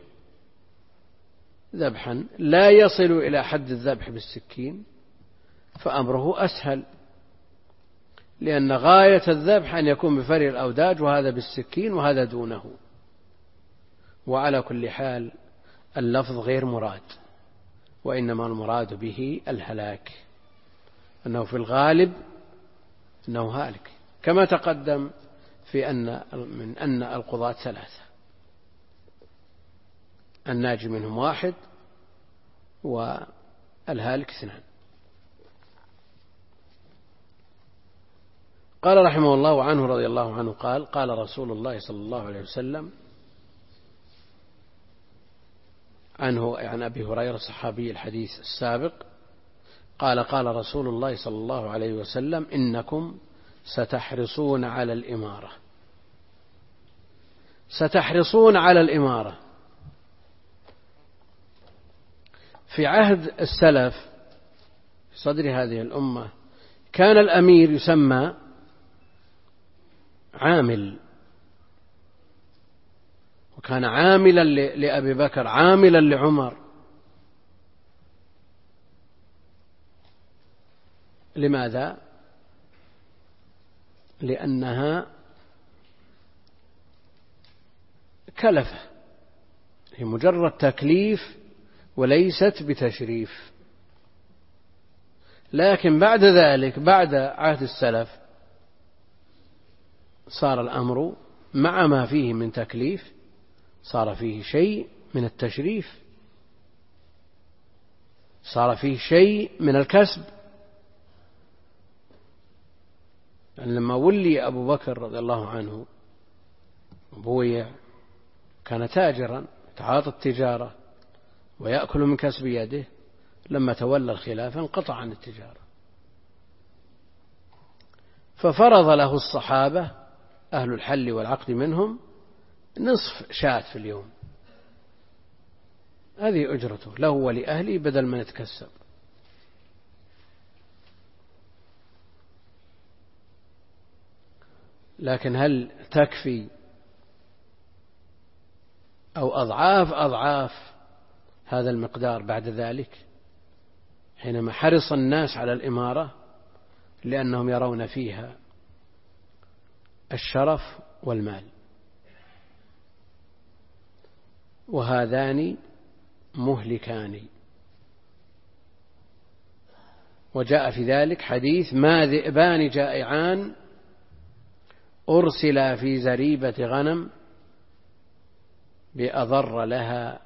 ذبحا لا يصل إلى حد الذبح بالسكين فأمره أسهل، لأن غاية الذبح أن يكون بفري الأوداج، وهذا بالسكين وهذا دونه. وعلى كل حال اللفظ غير مراد، وإنما المراد به الهلاك، أنه في الغالب أنه هالك، كما تقدم في أن من أن القضاة ثلاثة، الناجي منهم واحد والهالك اثنان. قال رحمه الله: وعنه رضي الله عنه قال: قال رسول الله صلى الله عليه وسلم، عنه عن أبي هريرة صحابي الحديث السابق، قال: قال رسول الله صلى الله عليه وسلم: إنكم ستحرصون على الإمارة. ستحرصون على الإمارة. في عهد السلف في صدر هذه الأمة كان الأمير يسمى عامل، وكان عاملا لأبي بكر، عاملا لعمر. لماذا؟ لأنها كلفة، هي مجرد تكليف وليست بتشريف. لكن بعد ذلك، بعد عهد السلف، صار الأمر مع ما فيه من تكليف صار فيه شيء من التشريف، صار فيه شيء من الكسب. يعني لما ولي أبو بكر رضي الله عنه بويع، كان تاجرا يتعاطى التجارة ويأكل من كسب يده. لما تولى الخلافة انقطع عن التجارة، ففرض له الصحابة أهل الحل والعقد منهم نصف شاة في اليوم، هذه أجرته له ولأهله بدل ما يتكسب. لكن هل تكفي أو أضعاف أضعاف هذا المقدار بعد ذلك، حينما حرص الناس على الإمارة لأنهم يرون فيها الشرف والمال، وهذان مهلكان. وجاء في ذلك حديث: ما ذئبان جائعان أرسلا في زريبة غنم بأضر لها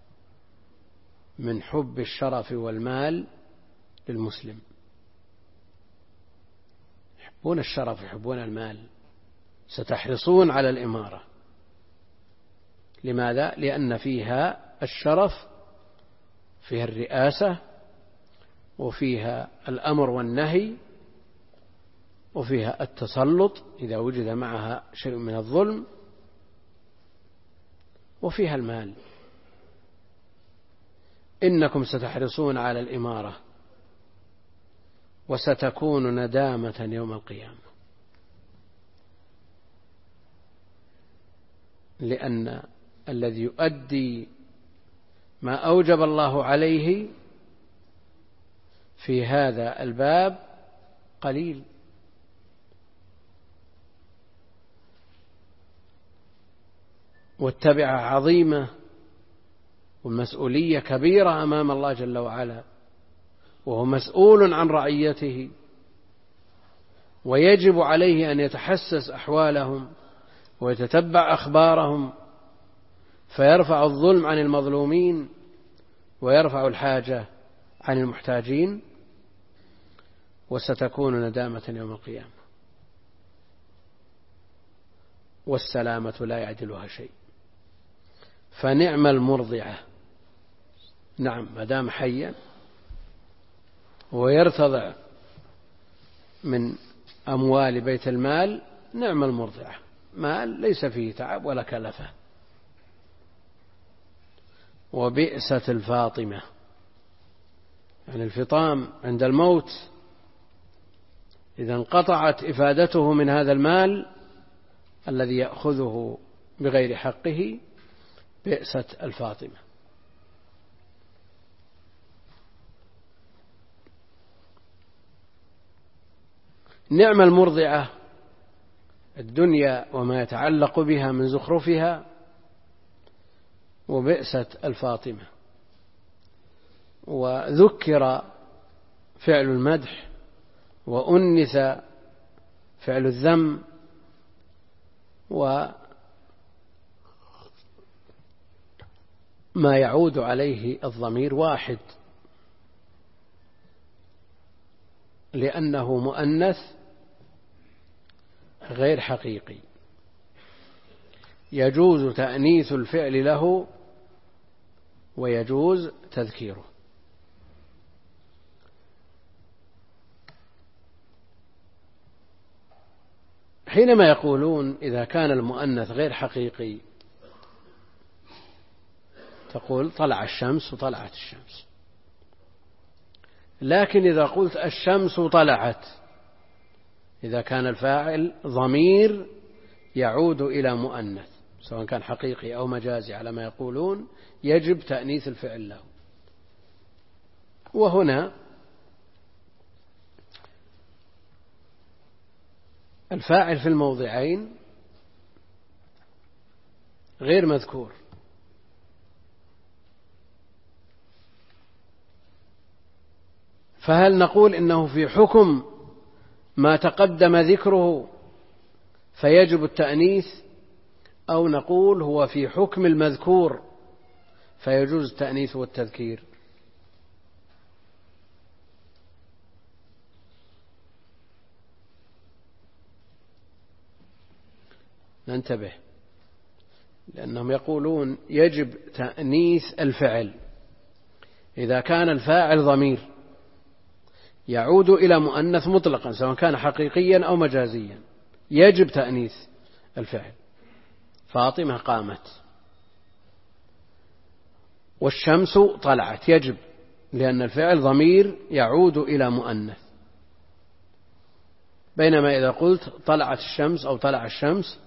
من حب الشرف والمال للمسلم. يحبون الشرف يحبون المال، ستحرصون على الإمارة. لماذا؟ لأن فيها الشرف، فيها الرئاسة، وفيها الأمر والنهي، وفيها التسلط إذا وجد معها شيء من الظلم، وفيها المال. إنكم ستحرصون على الإمارة وستكون ندامة يوم القيامة، لأن الذي يؤدي ما أوجب الله عليه في هذا الباب قليل، والتبعة عظيمة، والمسؤولية كبيرة أمام الله جل وعلا، وهو مسؤول عن رعيته، ويجب عليه أن يتحسس أحوالهم ويتتبع أخبارهم، فيرفع الظلم عن المظلومين ويرفع الحاجة عن المحتاجين. وستكون ندامة يوم القيامة، والسلامة لا يعدلها شيء. فنعم المرضعة، نعم ما دام حيا ويرتضع من أموال بيت المال، نعم المرضعة، مال ليس فيه تعب ولا كلفة. وبئست الفاطمة، يعني الفطام عند الموت، إذا انقطعت إفادته من هذا المال الذي يأخذه بغير حقه، بئست الفاطمة. نعم المرضعة الدنيا وما يتعلق بها من زخرفها، وبئست الفاطمة. وذكر فعل المدح وأنث فعل الذم، وما يعود عليه الضمير واحد، لأنه مؤنث غير حقيقي، يجوز تأنيث الفعل له ويجوز تذكيره. حينما يقولون إذا كان المؤنث غير حقيقي تقول طلع الشمس وطلعت الشمس، لكن إذا قلت الشمس طلعت، إذا كان الفاعل ضمير يعود إلى مؤنث سواء كان حقيقي أو مجازي على ما يقولون، يجب تأنيث الفعل له. وهنا الفاعل في الموضعين غير مذكور، فهل نقول إنه في حكم ما تقدم ذكره فيجب التأنيث، أو نقول هو في حكم المذكور فيجوز التأنيث والتذكير؟ ننتبه، لأنهم يقولون يجب تأنيث الفعل إذا كان الفاعل ضمير يعود إلى مؤنث مطلقا سواء كان حقيقيا أو مجازيا، يجب تأنيث الفعل. فاطمة قامت، والشمس طلعت، يجب، لأن الفعل ضمير يعود إلى مؤنث. بينما إذا قلت طلعت الشمس أو طلع الشمس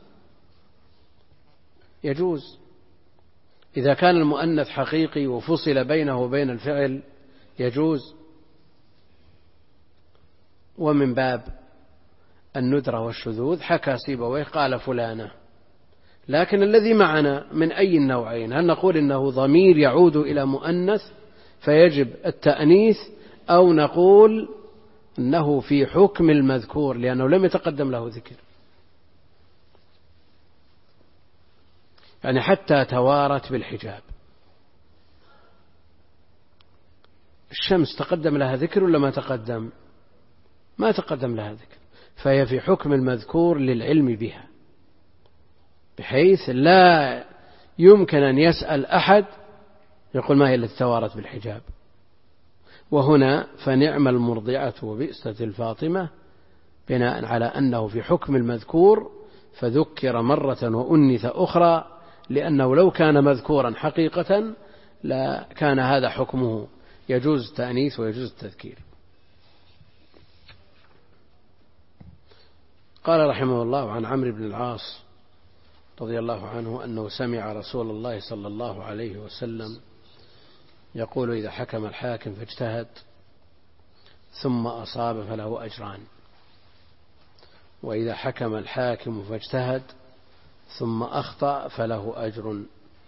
يجوز. إذا كان المؤنث حقيقي وفصل بينه وبين الفعل يجوز. ومن باب الندرة والشذوذ حكى سيبويه قال فلانة، لكن الذي معنا من أي النوعين؟ هل نقول إنه ضمير يعود إلى مؤنث فيجب التأنيث، أو نقول إنه في حكم المذكور لأنه لم يتقدم له ذكر؟ يعني حتى توارت بالحجاب، الشمس تقدم لها ذكر ولا ما تقدم؟ ما تقدم لها ذكر، فهي في حكم المذكور للعلم بها، بحيث لا يمكن أن يسأل أحد يقول ما هي التي توارت بالحجاب. وهنا فنعم المرضعة وبئست الفاطمة، بناء على أنه في حكم المذكور فذكر مرة وأنث أخرى، لأنه لو كان مذكورا حقيقة لا كان هذا حكمه، يجوز التأنيث ويجوز التذكير. قال رحمه الله عن عمرو بن العاص رضي الله عنه أنه سمع رسول الله صلى الله عليه وسلم يقول إذا حكم الحاكم فاجتهد ثم أصاب فله أجران، وإذا حكم الحاكم فاجتهد ثم أخطأ فله أجر.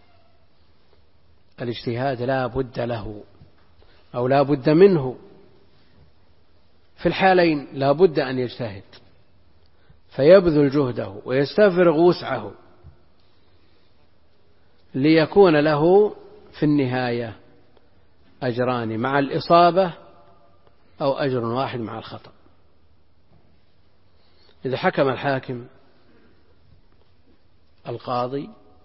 الاجتهاد لا بد له أو لا بد منه، في الحالين لا بد أن يجتهد فيبذل جهده ويستفرغ وسعه ليكون له في النهاية أجران مع الإصابة أو أجر واحد مع الخطأ. إذا حكم الحاكم القاضي،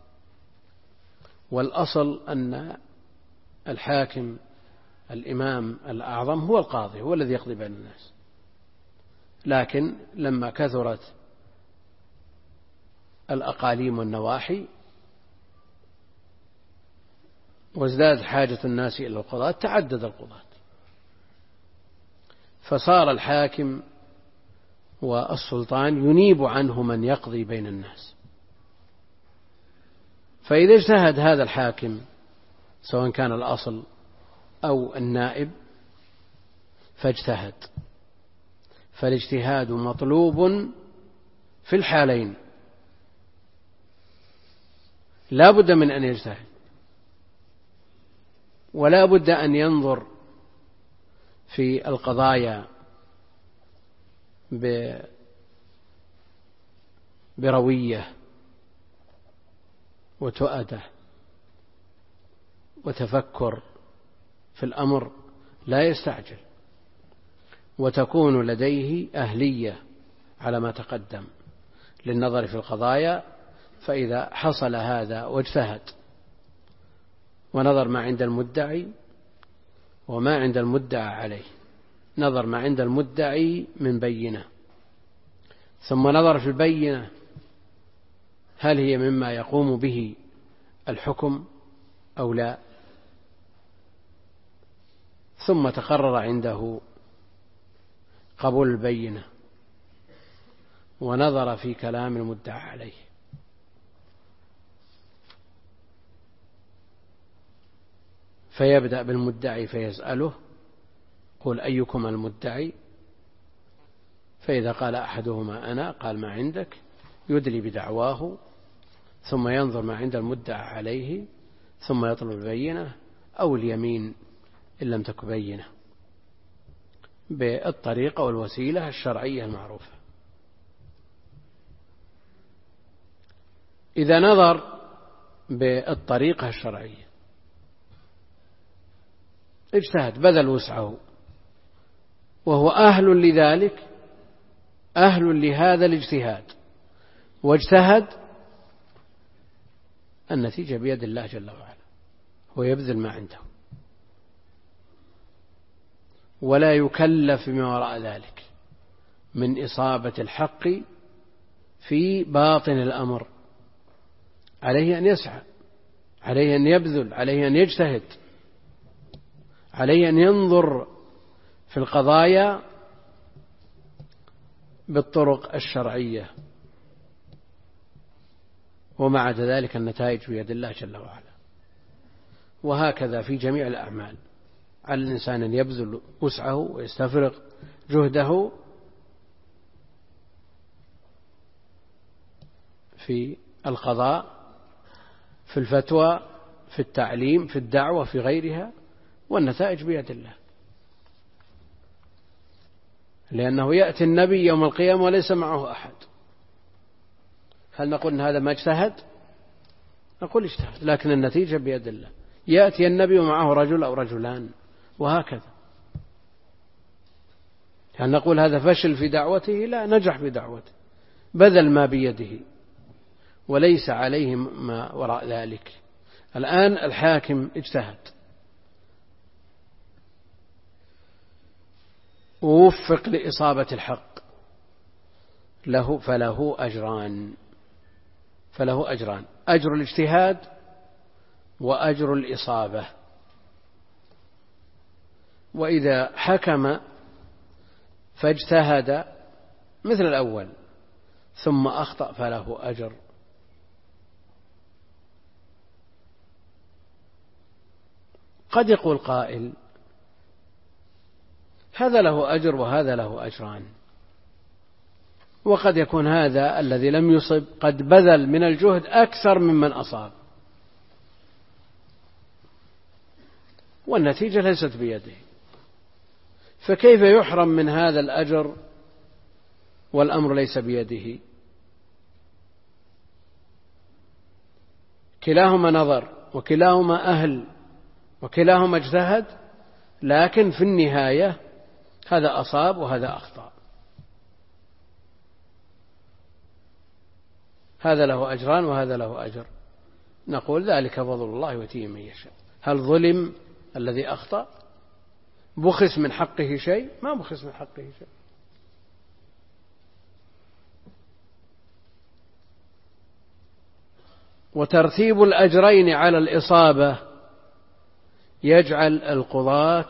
والأصل أن الحاكم الإمام الأعظم هو القاضي، هو الذي يقضي بين الناس، لكن لما كثرت الأقاليم والنواحي وازداد حاجة الناس إلى القضاة تعدد القضاة، فصار الحاكم والسلطان ينيب عنه من يقضي بين الناس. فإذا اجتهد هذا الحاكم سواء كان الأصل أو النائب فاجتهد، فالاجتهاد مطلوب في الحالين، لا بد من أن يجتهد، ولا بد أن ينظر في القضايا بروية وتؤدة وتفكر في الأمر، لا يستعجل، وتكون لديه أهلية على ما تقدم للنظر في القضايا. فإذا حصل هذا واجتهد ونظر ما عند المدعي وما عند المدعى عليه، نظر ما عند المدعي من بينة، ثم نظر في البينة هل هي مما يقوم به الحكم أو لا، ثم تقرر عنده قبول البينة ونظر في كلام المدعى عليه. فيبدأ بالمدعي فيسأله: قل أيكم المدعي؟ فإذا قال أحدهما أنا، قال ما عندك، يدلي بدعواه، ثم ينظر ما عند المدعى عليه، ثم يطلب البينة أو اليمين إن لم تكن بينة، بالطريقة والوسيلة الشرعية المعروفة. إذا نظر بالطريقة الشرعية اجتهد بذل وسعه وهو أهل لذلك، أهل لهذا الاجتهاد، واجتهد، النتيجة بيد الله جل وعلا، ويبذل ما عنده ولا يكلف بما وراء ذلك من إصابة الحق في باطن الأمر. عليه أن يسعى، عليه أن يبذل، عليه أن يجتهد، عليه أن ينظر في القضايا بالطرق الشرعية، ومع ذلك النتائج بيد الله جل وعلا. وهكذا في جميع الأعمال، على الإنسان أن يبذل وسعه ويستفرغ جهده في القضاء، في الفتوى، في التعليم، في الدعوة، في غيرها، والنتائج بيد الله. لأنه يأتي النبي يوم القيامة وليس معه أحد، هل نقول أن هذا ما اجتهد؟ نقول اجتهد، لكن النتيجة بيد الله. يأتي النبي ومعه رجل أو رجلان، وهكذا. هل نقول هذا فشل في دعوته؟ لا، نجح في دعوته، بذل ما بيده وليس عليه ما وراء ذلك. الآن الحاكم اجتهد ووفق لإصابة الحق، له فله أجران، فله أجران: أجر الاجتهاد وأجر الإصابة. وإذا حكم فاجتهد مثل الأول ثم أخطأ فله أجر. قد يقول قائل: هذا له أجر وهذا له أجران، وقد يكون هذا الذي لم يصب قد بذل من الجهد أكثر ممن أصاب، والنتيجة ليست بيده، فكيف يحرم من هذا الأجر والأمر ليس بيده؟ كلاهما نظر وكلاهما أهل وكلاهما اجتهد، لكن في النهاية هذا أصاب وهذا أخطأ، هذا له أجران وهذا له أجر. نقول ذلك فضل الله يؤتيه من يشاء. هل ظلم الذي أخطأ؟ بخس من حقه شيء؟ ما بخس من حقه شيء. وترتيب الأجرين على الإصابة يجعل القضاة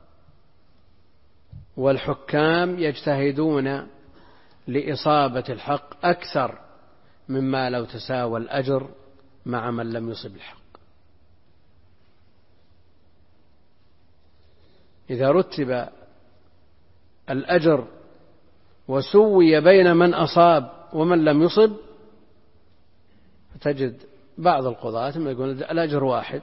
والحكام يجتهدون لإصابة الحق أكثر مما لو تساوى الأجر مع من لم يصب الحق. إذا رتب الأجر وسوي بين من أصاب ومن لم يصب، تجد بعض القضاة يقول الأجر واحد،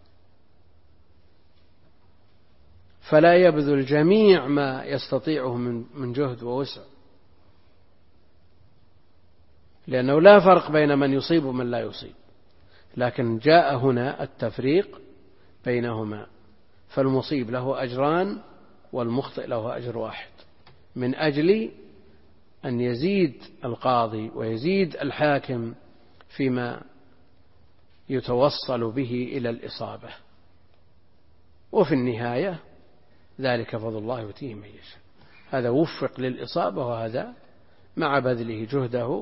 فلا يبذل جميع ما يستطيعه من جهد ووسع، لأنه لا فرق بين من يصيب ومن لا يصيب، لكن جاء هنا التفريق بينهما، فالمصيب له أجران والمخطئ له أجر واحد، من أجل أن يزيد القاضي ويزيد الحاكم فيما يتوصل به إلى الإصابة. وفي النهاية ذلك فضل الله يؤتيه من يشاء، هذا وفق للإصابة وهذا مع بذله جهده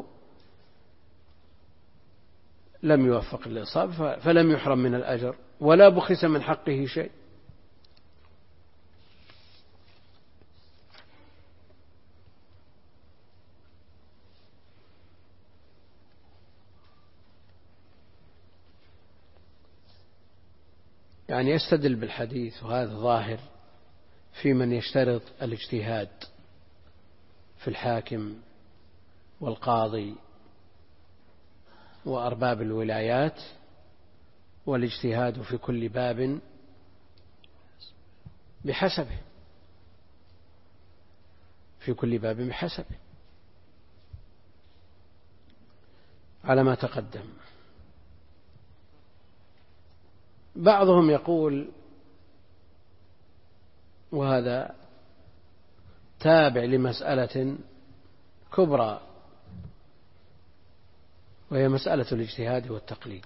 لم يوفق للإصابة فلم يحرم من الأجر ولا بخس من حقه شيء. يعني يستدل بالحديث، وهذا ظاهر في من يشترط الاجتهاد في الحاكم والقاضي وأرباب الولايات، والاجتهاد في كل باب بحسبه، في كل باب بحسبه على ما تقدم. بعضهم يقول، وهذا تابع لمسألة كبرى وهي مسألة الاجتهاد والتقليد،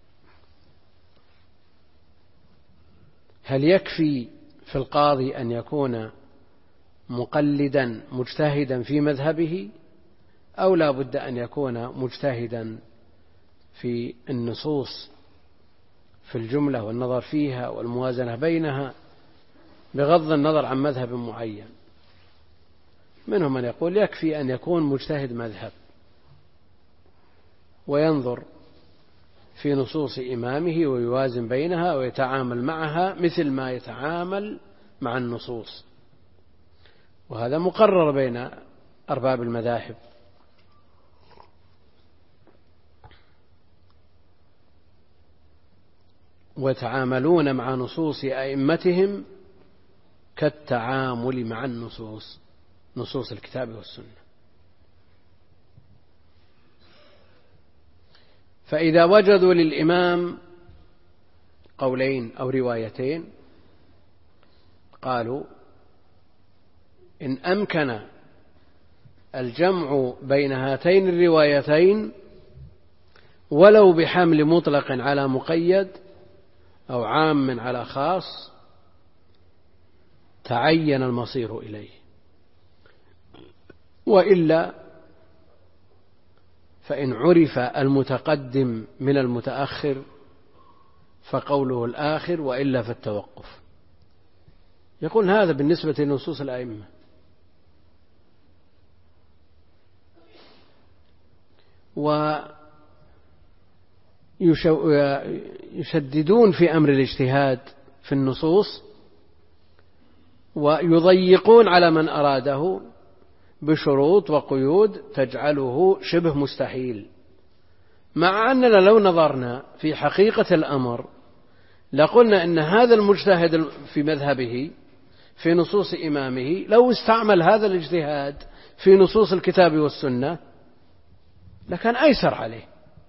هل يكفي في القاضي أن يكون مقلدا مجتهدا في مذهبه، أو لا بد أن يكون مجتهدا في النصوص في الجملة والنظر فيها والموازنة بينها بغض النظر عن مذهب معين؟ منهم من يقول يكفي أن يكون مجتهد مذهب وينظر في نصوص إمامه ويوازن بينها ويتعامل معها مثل ما يتعامل مع النصوص، وهذا مقرر بين أرباب المذاهب. ويتعاملون مع نصوص أئمتهم كالتعامل مع النصوص، نصوص الكتاب والسنة. فإذا وجدوا للإمام قولين أو روايتين قالوا إن أمكن الجمع بين هاتين الروايتين ولو بحمل مطلق على مقيد أو عام على خاص تعين المصير إليه، وإلا فإن عرف المتقدم من المتأخر فقوله الآخر، وإلا فالتوقف. يقول هذا بالنسبة لنصوص الأئمة. ويشددون في أمر الاجتهاد في النصوص ويضيقون على من أراده بشروط وقيود تجعله شبه مستحيل، مع أننا لو نظرنا في حقيقة الأمر لقلنا إن هذا المجتهد في مذهبه في نصوص إمامه لو استعمل هذا الاجتهاد في نصوص الكتاب والسنة لكان أيسر عليه،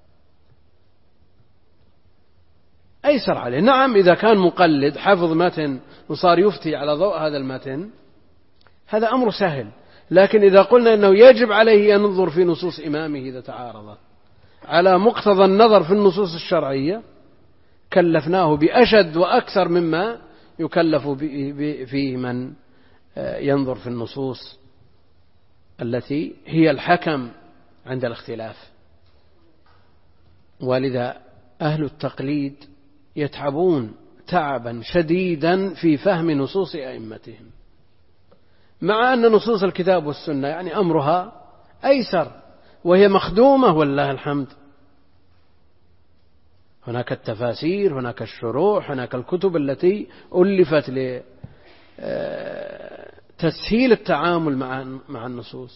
أيسر عليه. نعم إذا كان مقلد حفظ متن وصار يفتي على ضوء هذا المتن هذا أمر سهل، لكن إذا قلنا أنه يجب عليه أن ينظر في نصوص إمامه إذا تعارضت على مقتضى النظر في النصوص الشرعية كلفناه بأشد وأكثر مما يكلف فيه من ينظر في النصوص التي هي الحكم عند الاختلاف. ولذا أهل التقليد يتعبون تعبا شديدا في فهم نصوص أئمتهم، مع أن نصوص الكتاب والسنة يعني أمرها أيسر وهي مخدومة ولله الحمد. هناك التفاسير، هناك الشروح، هناك الكتب التي ألفت لتسهيل التعامل مع النصوص،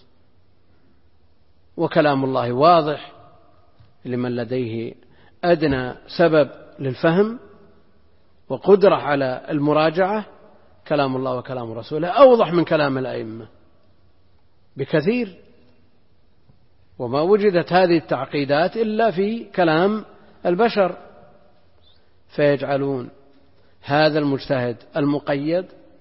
وكلام الله واضح لمن لديه أدنى سبب للفهم وقدرة على المراجعة. كلام الله وكلام رسوله أوضح من كلام الأئمة بكثير، وما وجدت هذه التعقيدات إلا في كلام البشر. فيجعلون هذا المجتهد المقيد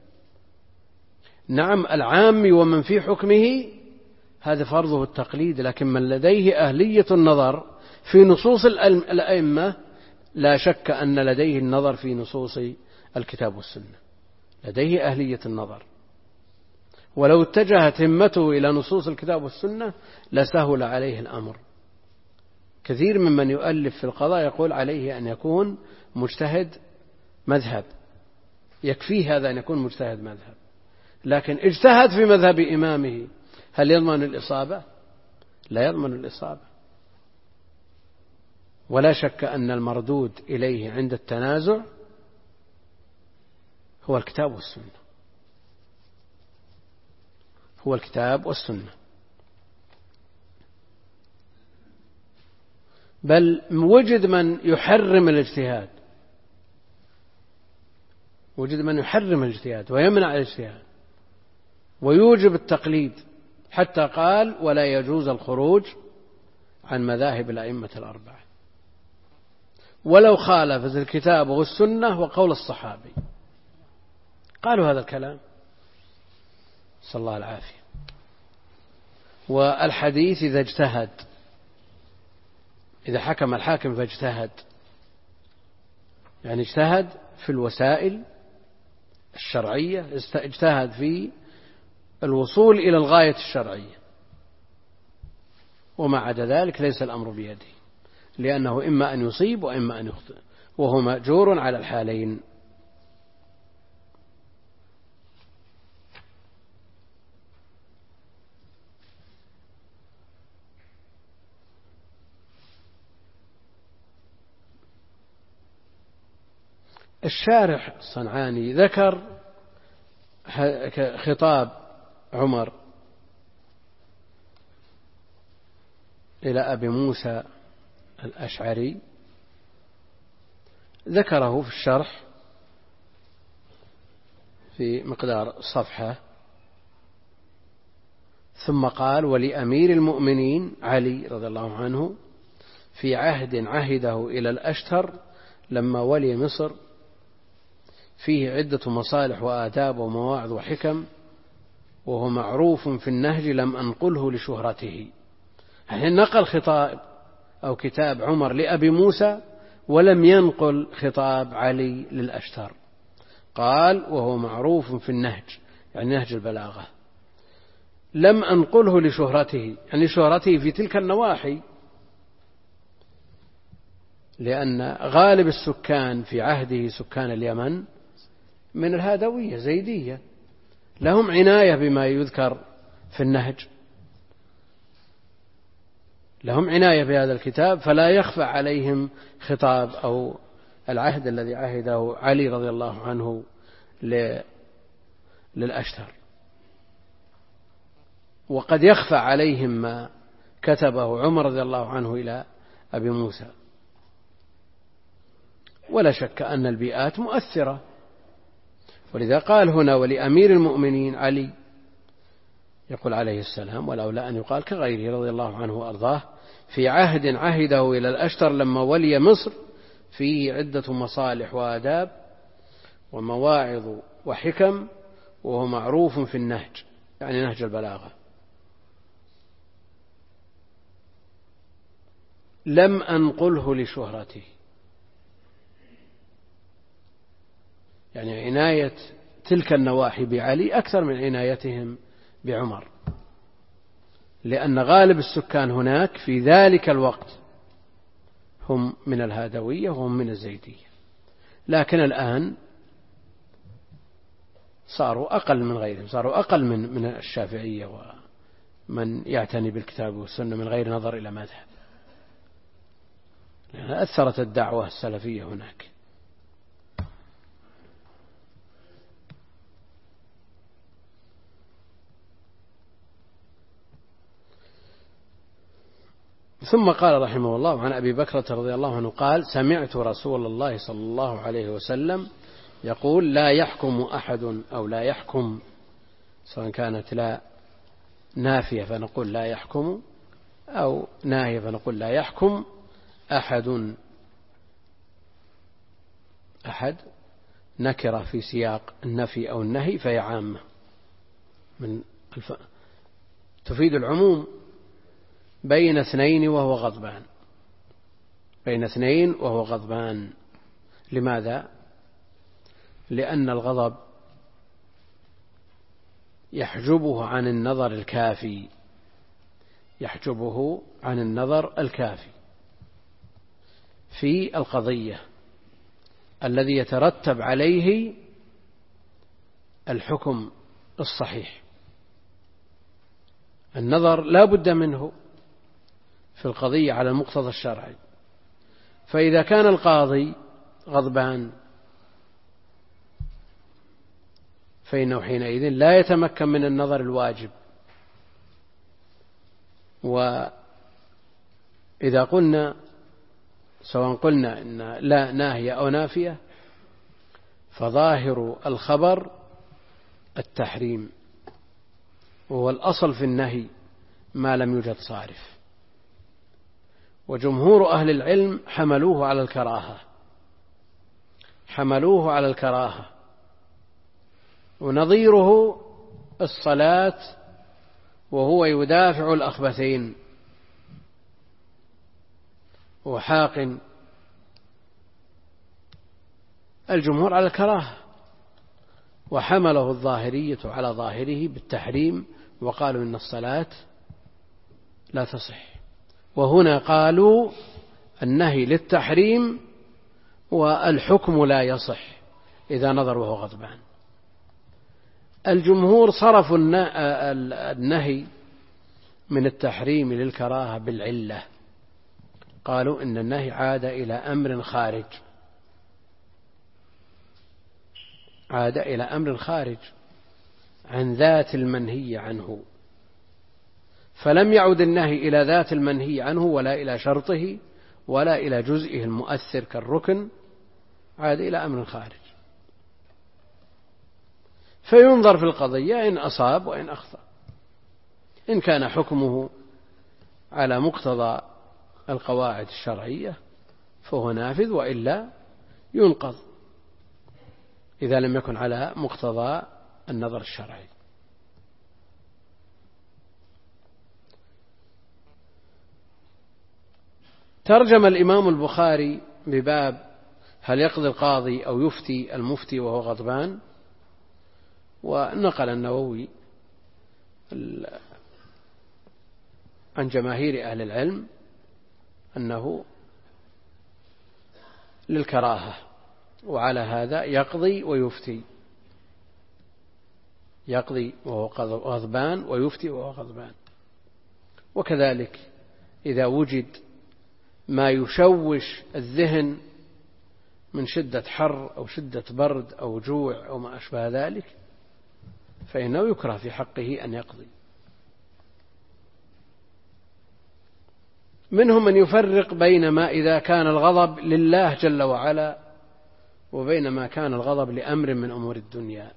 نعم العام ومن في حكمه هذا فرضه التقليد، لكن من لديه أهلية النظر في نصوص الأئمة لا شك أن لديه النظر في نصوص الكتاب والسنة، لديه أهلية النظر، ولو اتجهت همته إلى نصوص الكتاب والسنة لسهل عليه الأمر. كثير ممن يؤلف في القضاء يقول عليه أن يكون مجتهد مذهب، يكفيه هذا أن يكون مجتهد مذهب، لكن اجتهد في مذهب إمامه هل يضمن الإصابة؟ لا يضمن الإصابة. ولا شك أن المردود إليه عند التنازع هو الكتاب والسنة، هو الكتاب والسنة. بل وجد من يحرم الاجتهاد، وجد من يحرم الاجتهاد ويمنع الاجتهاد ويوجب التقليد، حتى قال ولا يجوز الخروج عن مذاهب الأئمة الأربعة ولو خالفت الكتاب والسنة وقول الصحابي. قالوا هذا الكلام، صلى الله العافية. والحديث إذا اجتهد، إذا حكم الحاكم فاجتهد، يعني اجتهد في الوسائل الشرعية، اجتهد في الوصول إلى الغاية الشرعية، وما عدا ذلك ليس الأمر بيده، لأنه إما أن يصيب وإما أن يخطئ، وهو مأجور على الحالين. الشارح الصنعاني ذكر خطاب عمر إلى أبي موسى الأشعري، ذكره في الشرح في مقدار صفحة، ثم قال ولأمير المؤمنين علي رضي الله عنه في عهد عهده إلى الأشتر لما ولي مصر فيه عدة مصالح وآداب ومواعظ وحكم، وهو معروف في النهج لم أنقله لشهرته. يعني نقل خطاب أو كتاب عمر لأبي موسى ولم ينقل خطاب علي للأشتر. قال وهو معروف في النهج، يعني نهج البلاغة، لم أنقله لشهرته، يعني شهرته في تلك النواحي، لأن غالب السكان في عهده سكان اليمن من الهادوية زيدية، لهم عناية بما يذكر في النهج، لهم عناية بهذا الكتاب، فلا يخفى عليهم خطاب أو العهد الذي عهده علي رضي الله عنه للأشتر، وقد يخفى عليهم ما كتبه عمر رضي الله عنه إلى أبي موسى. ولا شك أن البيئات مؤثرة، ولذا قال هنا ولأمير المؤمنين علي، يقول عليه السلام ولولا أن يقال كغيره رضي الله عنه وأرضاه في عهد عهده إلى الأشتر لما ولي مصر فيه عدة مصالح وآداب ومواعظ وحكم، وهو معروف في النهج، يعني نهج البلاغة، لم أنقله لشهرته، يعني عناية تلك النواحي بعلي أكثر من عنايتهم بعمر، لأن غالب السكان هناك في ذلك الوقت هم من الهادوية وهم من الزيدية، لكن الآن صاروا أقل من غيرهم، صاروا أقل من من الشافعية ومن يعتني بالكتاب والسنة من غير نظر إلى مذهب، لأن أثرت الدعوة السلفية هناك. ثم قال رحمه الله عن أبي بكرة رضي الله عنه قال سمعت رسول الله صلى الله عليه وسلم يقول لا يحكم أحد، أو لا يحكم، سواء كانت لا نافية فنقول لا يحكم، أو ناهية فنقول لا يحكم أحد أحد نكرة في سياق النفي أو النهي فهي عامة من الف... تفيد العموم بين اثنين وهو غضبان، بين اثنين وهو غضبان. لماذا؟ لأن الغضب يحجبه عن النظر الكافي، يحجبه عن النظر الكافي في القضية الذي يترتب عليه الحكم الصحيح. النظر لا بد منه في القضية على المقتضى الشرعي، فإذا كان القاضي غضبان فإنه حينئذ لا يتمكن من النظر الواجب. وإذا قلنا سواء قلنا إن لا ناهية أو نافية فظاهر الخبر التحريم، وهو الأصل في النهي ما لم يوجد صارف. وجمهور أهل العلم حملوه على الكراهة، حملوه على الكراهة. ونظيره الصلاة وهو يدافع الأخبثين وحاق. الجمهور على الكراهة، وحمله الظاهرية على ظاهره بالتحريم، وقالوا إن الصلاة لا تصح. وهنا قالوا النهي للتحريم والحكم لا يصح إذا نظر وهو غضبان. الجمهور صرفوا النهي من التحريم للكراهة بالعلة، قالوا إن النهي عاد إلى أمر خارج، عاد إلى أمر خارج عن ذات المنهي عنه، فلم يعد النهي إلى ذات المنهي عنه ولا إلى شرطه ولا إلى جزئه المؤثر كالركن، عاد إلى أمر خارج. فينظر في القضية إن أصاب وإن أخطأ، إن كان حكمه على مقتضى القواعد الشرعية فهو نافذ، وإلا ينقض إذا لم يكن على مقتضى النظر الشرعي. ترجم الإمام البخاري بباب هل يقضي القاضي أو يفتي المفتي وهو غضبان. ونقل النووي عن جماهير أهل العلم أنه للكراهة، وعلى هذا يقضي ويفتي، يقضي وهو غضبان ويفتي وهو غضبان. وكذلك إذا وجد ما يشوش الذهن من شدة حر أو شدة برد أو جوع أو ما أشبه ذلك فإنه يكره في حقه أن يقضي. منهم من يفرق بين ما إذا كان الغضب لله جل وعلا وبين ما كان الغضب لأمر من أمور الدنيا.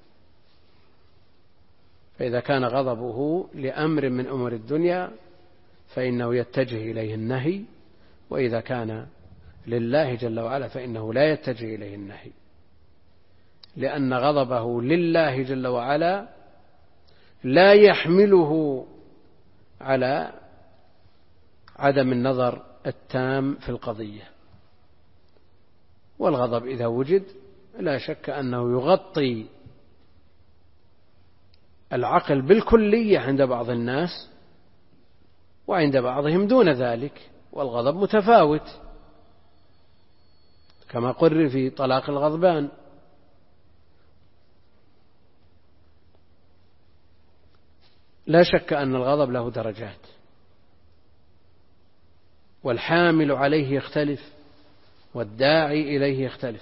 فإذا كان غضبه لأمر من أمور الدنيا فإنه يتجه إليه النهي، وإذا كان لله جل وعلا فإنه لا يتجه إليه النهي، لأن غضبه لله جل وعلا لا يحمله على عدم النظر التام في القضية. والغضب إذا وجد لا شك أنه يغطي العقل بالكلية عند بعض الناس، وعند بعضهم دون ذلك، والغضب متفاوت كما قرر في طلاق الغضبان. لا شك أن الغضب له درجات، والحامل عليه يختلف والداعي إليه يختلف.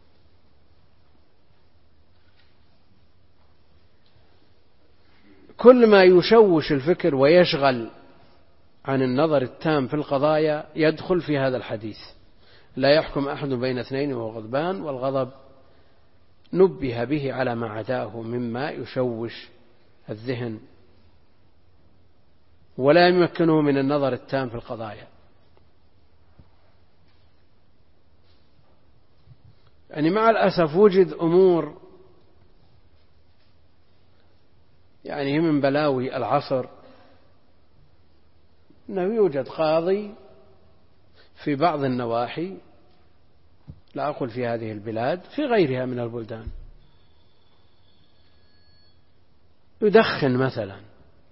كل ما يشوش الفكر ويشغل عن النظر التام في القضايا يدخل في هذا الحديث. لا يحكم أحد بين اثنين وهو غضبان، والغضب نبه به على ما عداه مما يشوش الذهن ولا يمكنه من النظر التام في القضايا. يعني مع الأسف وجد أمور يعني من بلاوي العصر، أنه يوجد قاضي في بعض النواحي، لا أقول في هذه البلاد، في غيرها من البلدان، يدخن مثلا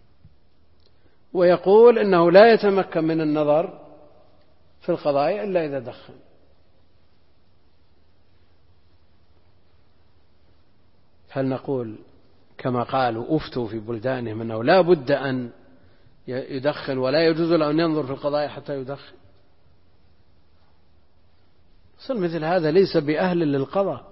ويقول إنه لا يتمكن من النظر في القضايا إلا إذا دخن. هل نقول كما قالوا أفتوا في بلدانهم أنه لا بد أن يدخن ولا يجوز له أن ينظر في القضايا حتى يدخن؟ أصل مثل هذا ليس بأهل للقضاء،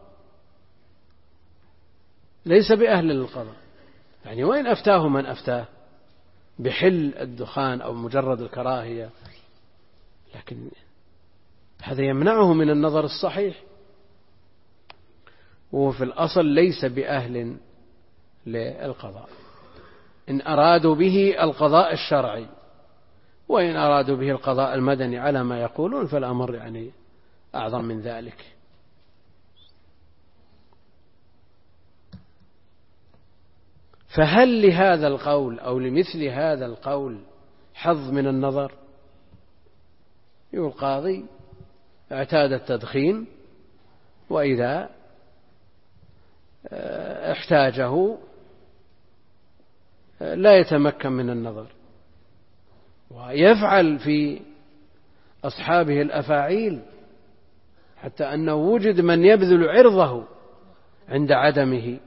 ليس بأهل للقضاء. يعني وين أفتاه من أفتاه بحل الدخان أو مجرد الكراهية، لكن هذا يمنعه من النظر الصحيح، وهو في الأصل ليس بأهل للقضاء، إن أرادوا به القضاء الشرعي، وإن أرادوا به القضاء المدني على ما يقولون فالأمر يعني أعظم من ذلك. فهل لهذا القول أو لمثل هذا القول حظ من النظر؟ يقول القاضي اعتاد التدخين وإذا احتاجه لا يتمكن من النظر، ويفعل في أصحابه الأفاعيل، حتى أنه وجد من يبذل عرضه عند عدمه.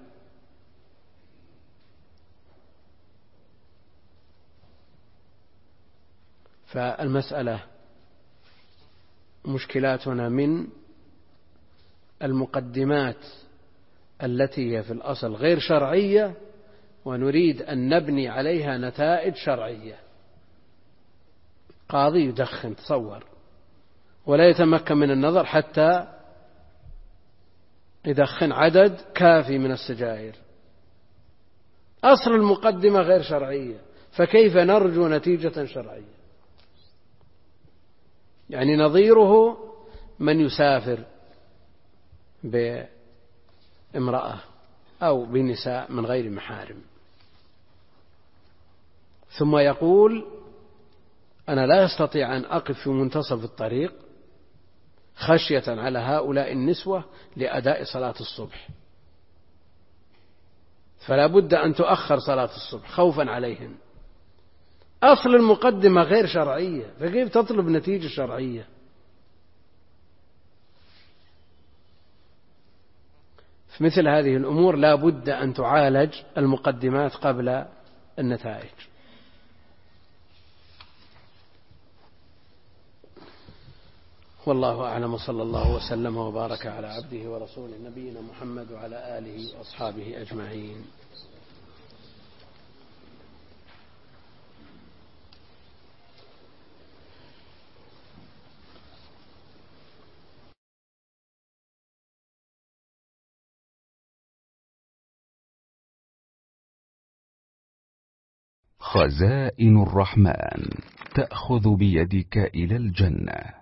فالمسألة مشكلاتنا من المقدمات التي هي في الأصل غير شرعية، ونريد أن نبني عليها نتائج شرعية. قاضي يدخن تصور ولا يتمكن من النظر حتى يدخن عدد كافي من السجائر، أصل المقدمة غير شرعية، فكيف نرجو نتيجة شرعية؟ يعني نظيره من يسافر بامرأة أو بنساء من غير محارم، ثم يقول أنا لا أستطيع أن أقف في منتصف الطريق خشية على هؤلاء النسوة لأداء صلاة الصبح، فلا بد أن تؤخر صلاة الصبح خوفا عليهم. أصل المقدمة غير شرعية، فكيف تطلب نتيجة شرعية؟ في مثل هذه الأمور لا بد أن تعالج المقدمات قبل النتائج. والله أعلم، صلى الله وسلم وبارك على عبده ورسوله نبينا محمد وعلى آله وأصحابه أجمعين. خزائن الرحمن تأخذ بيدك إلى الجنة.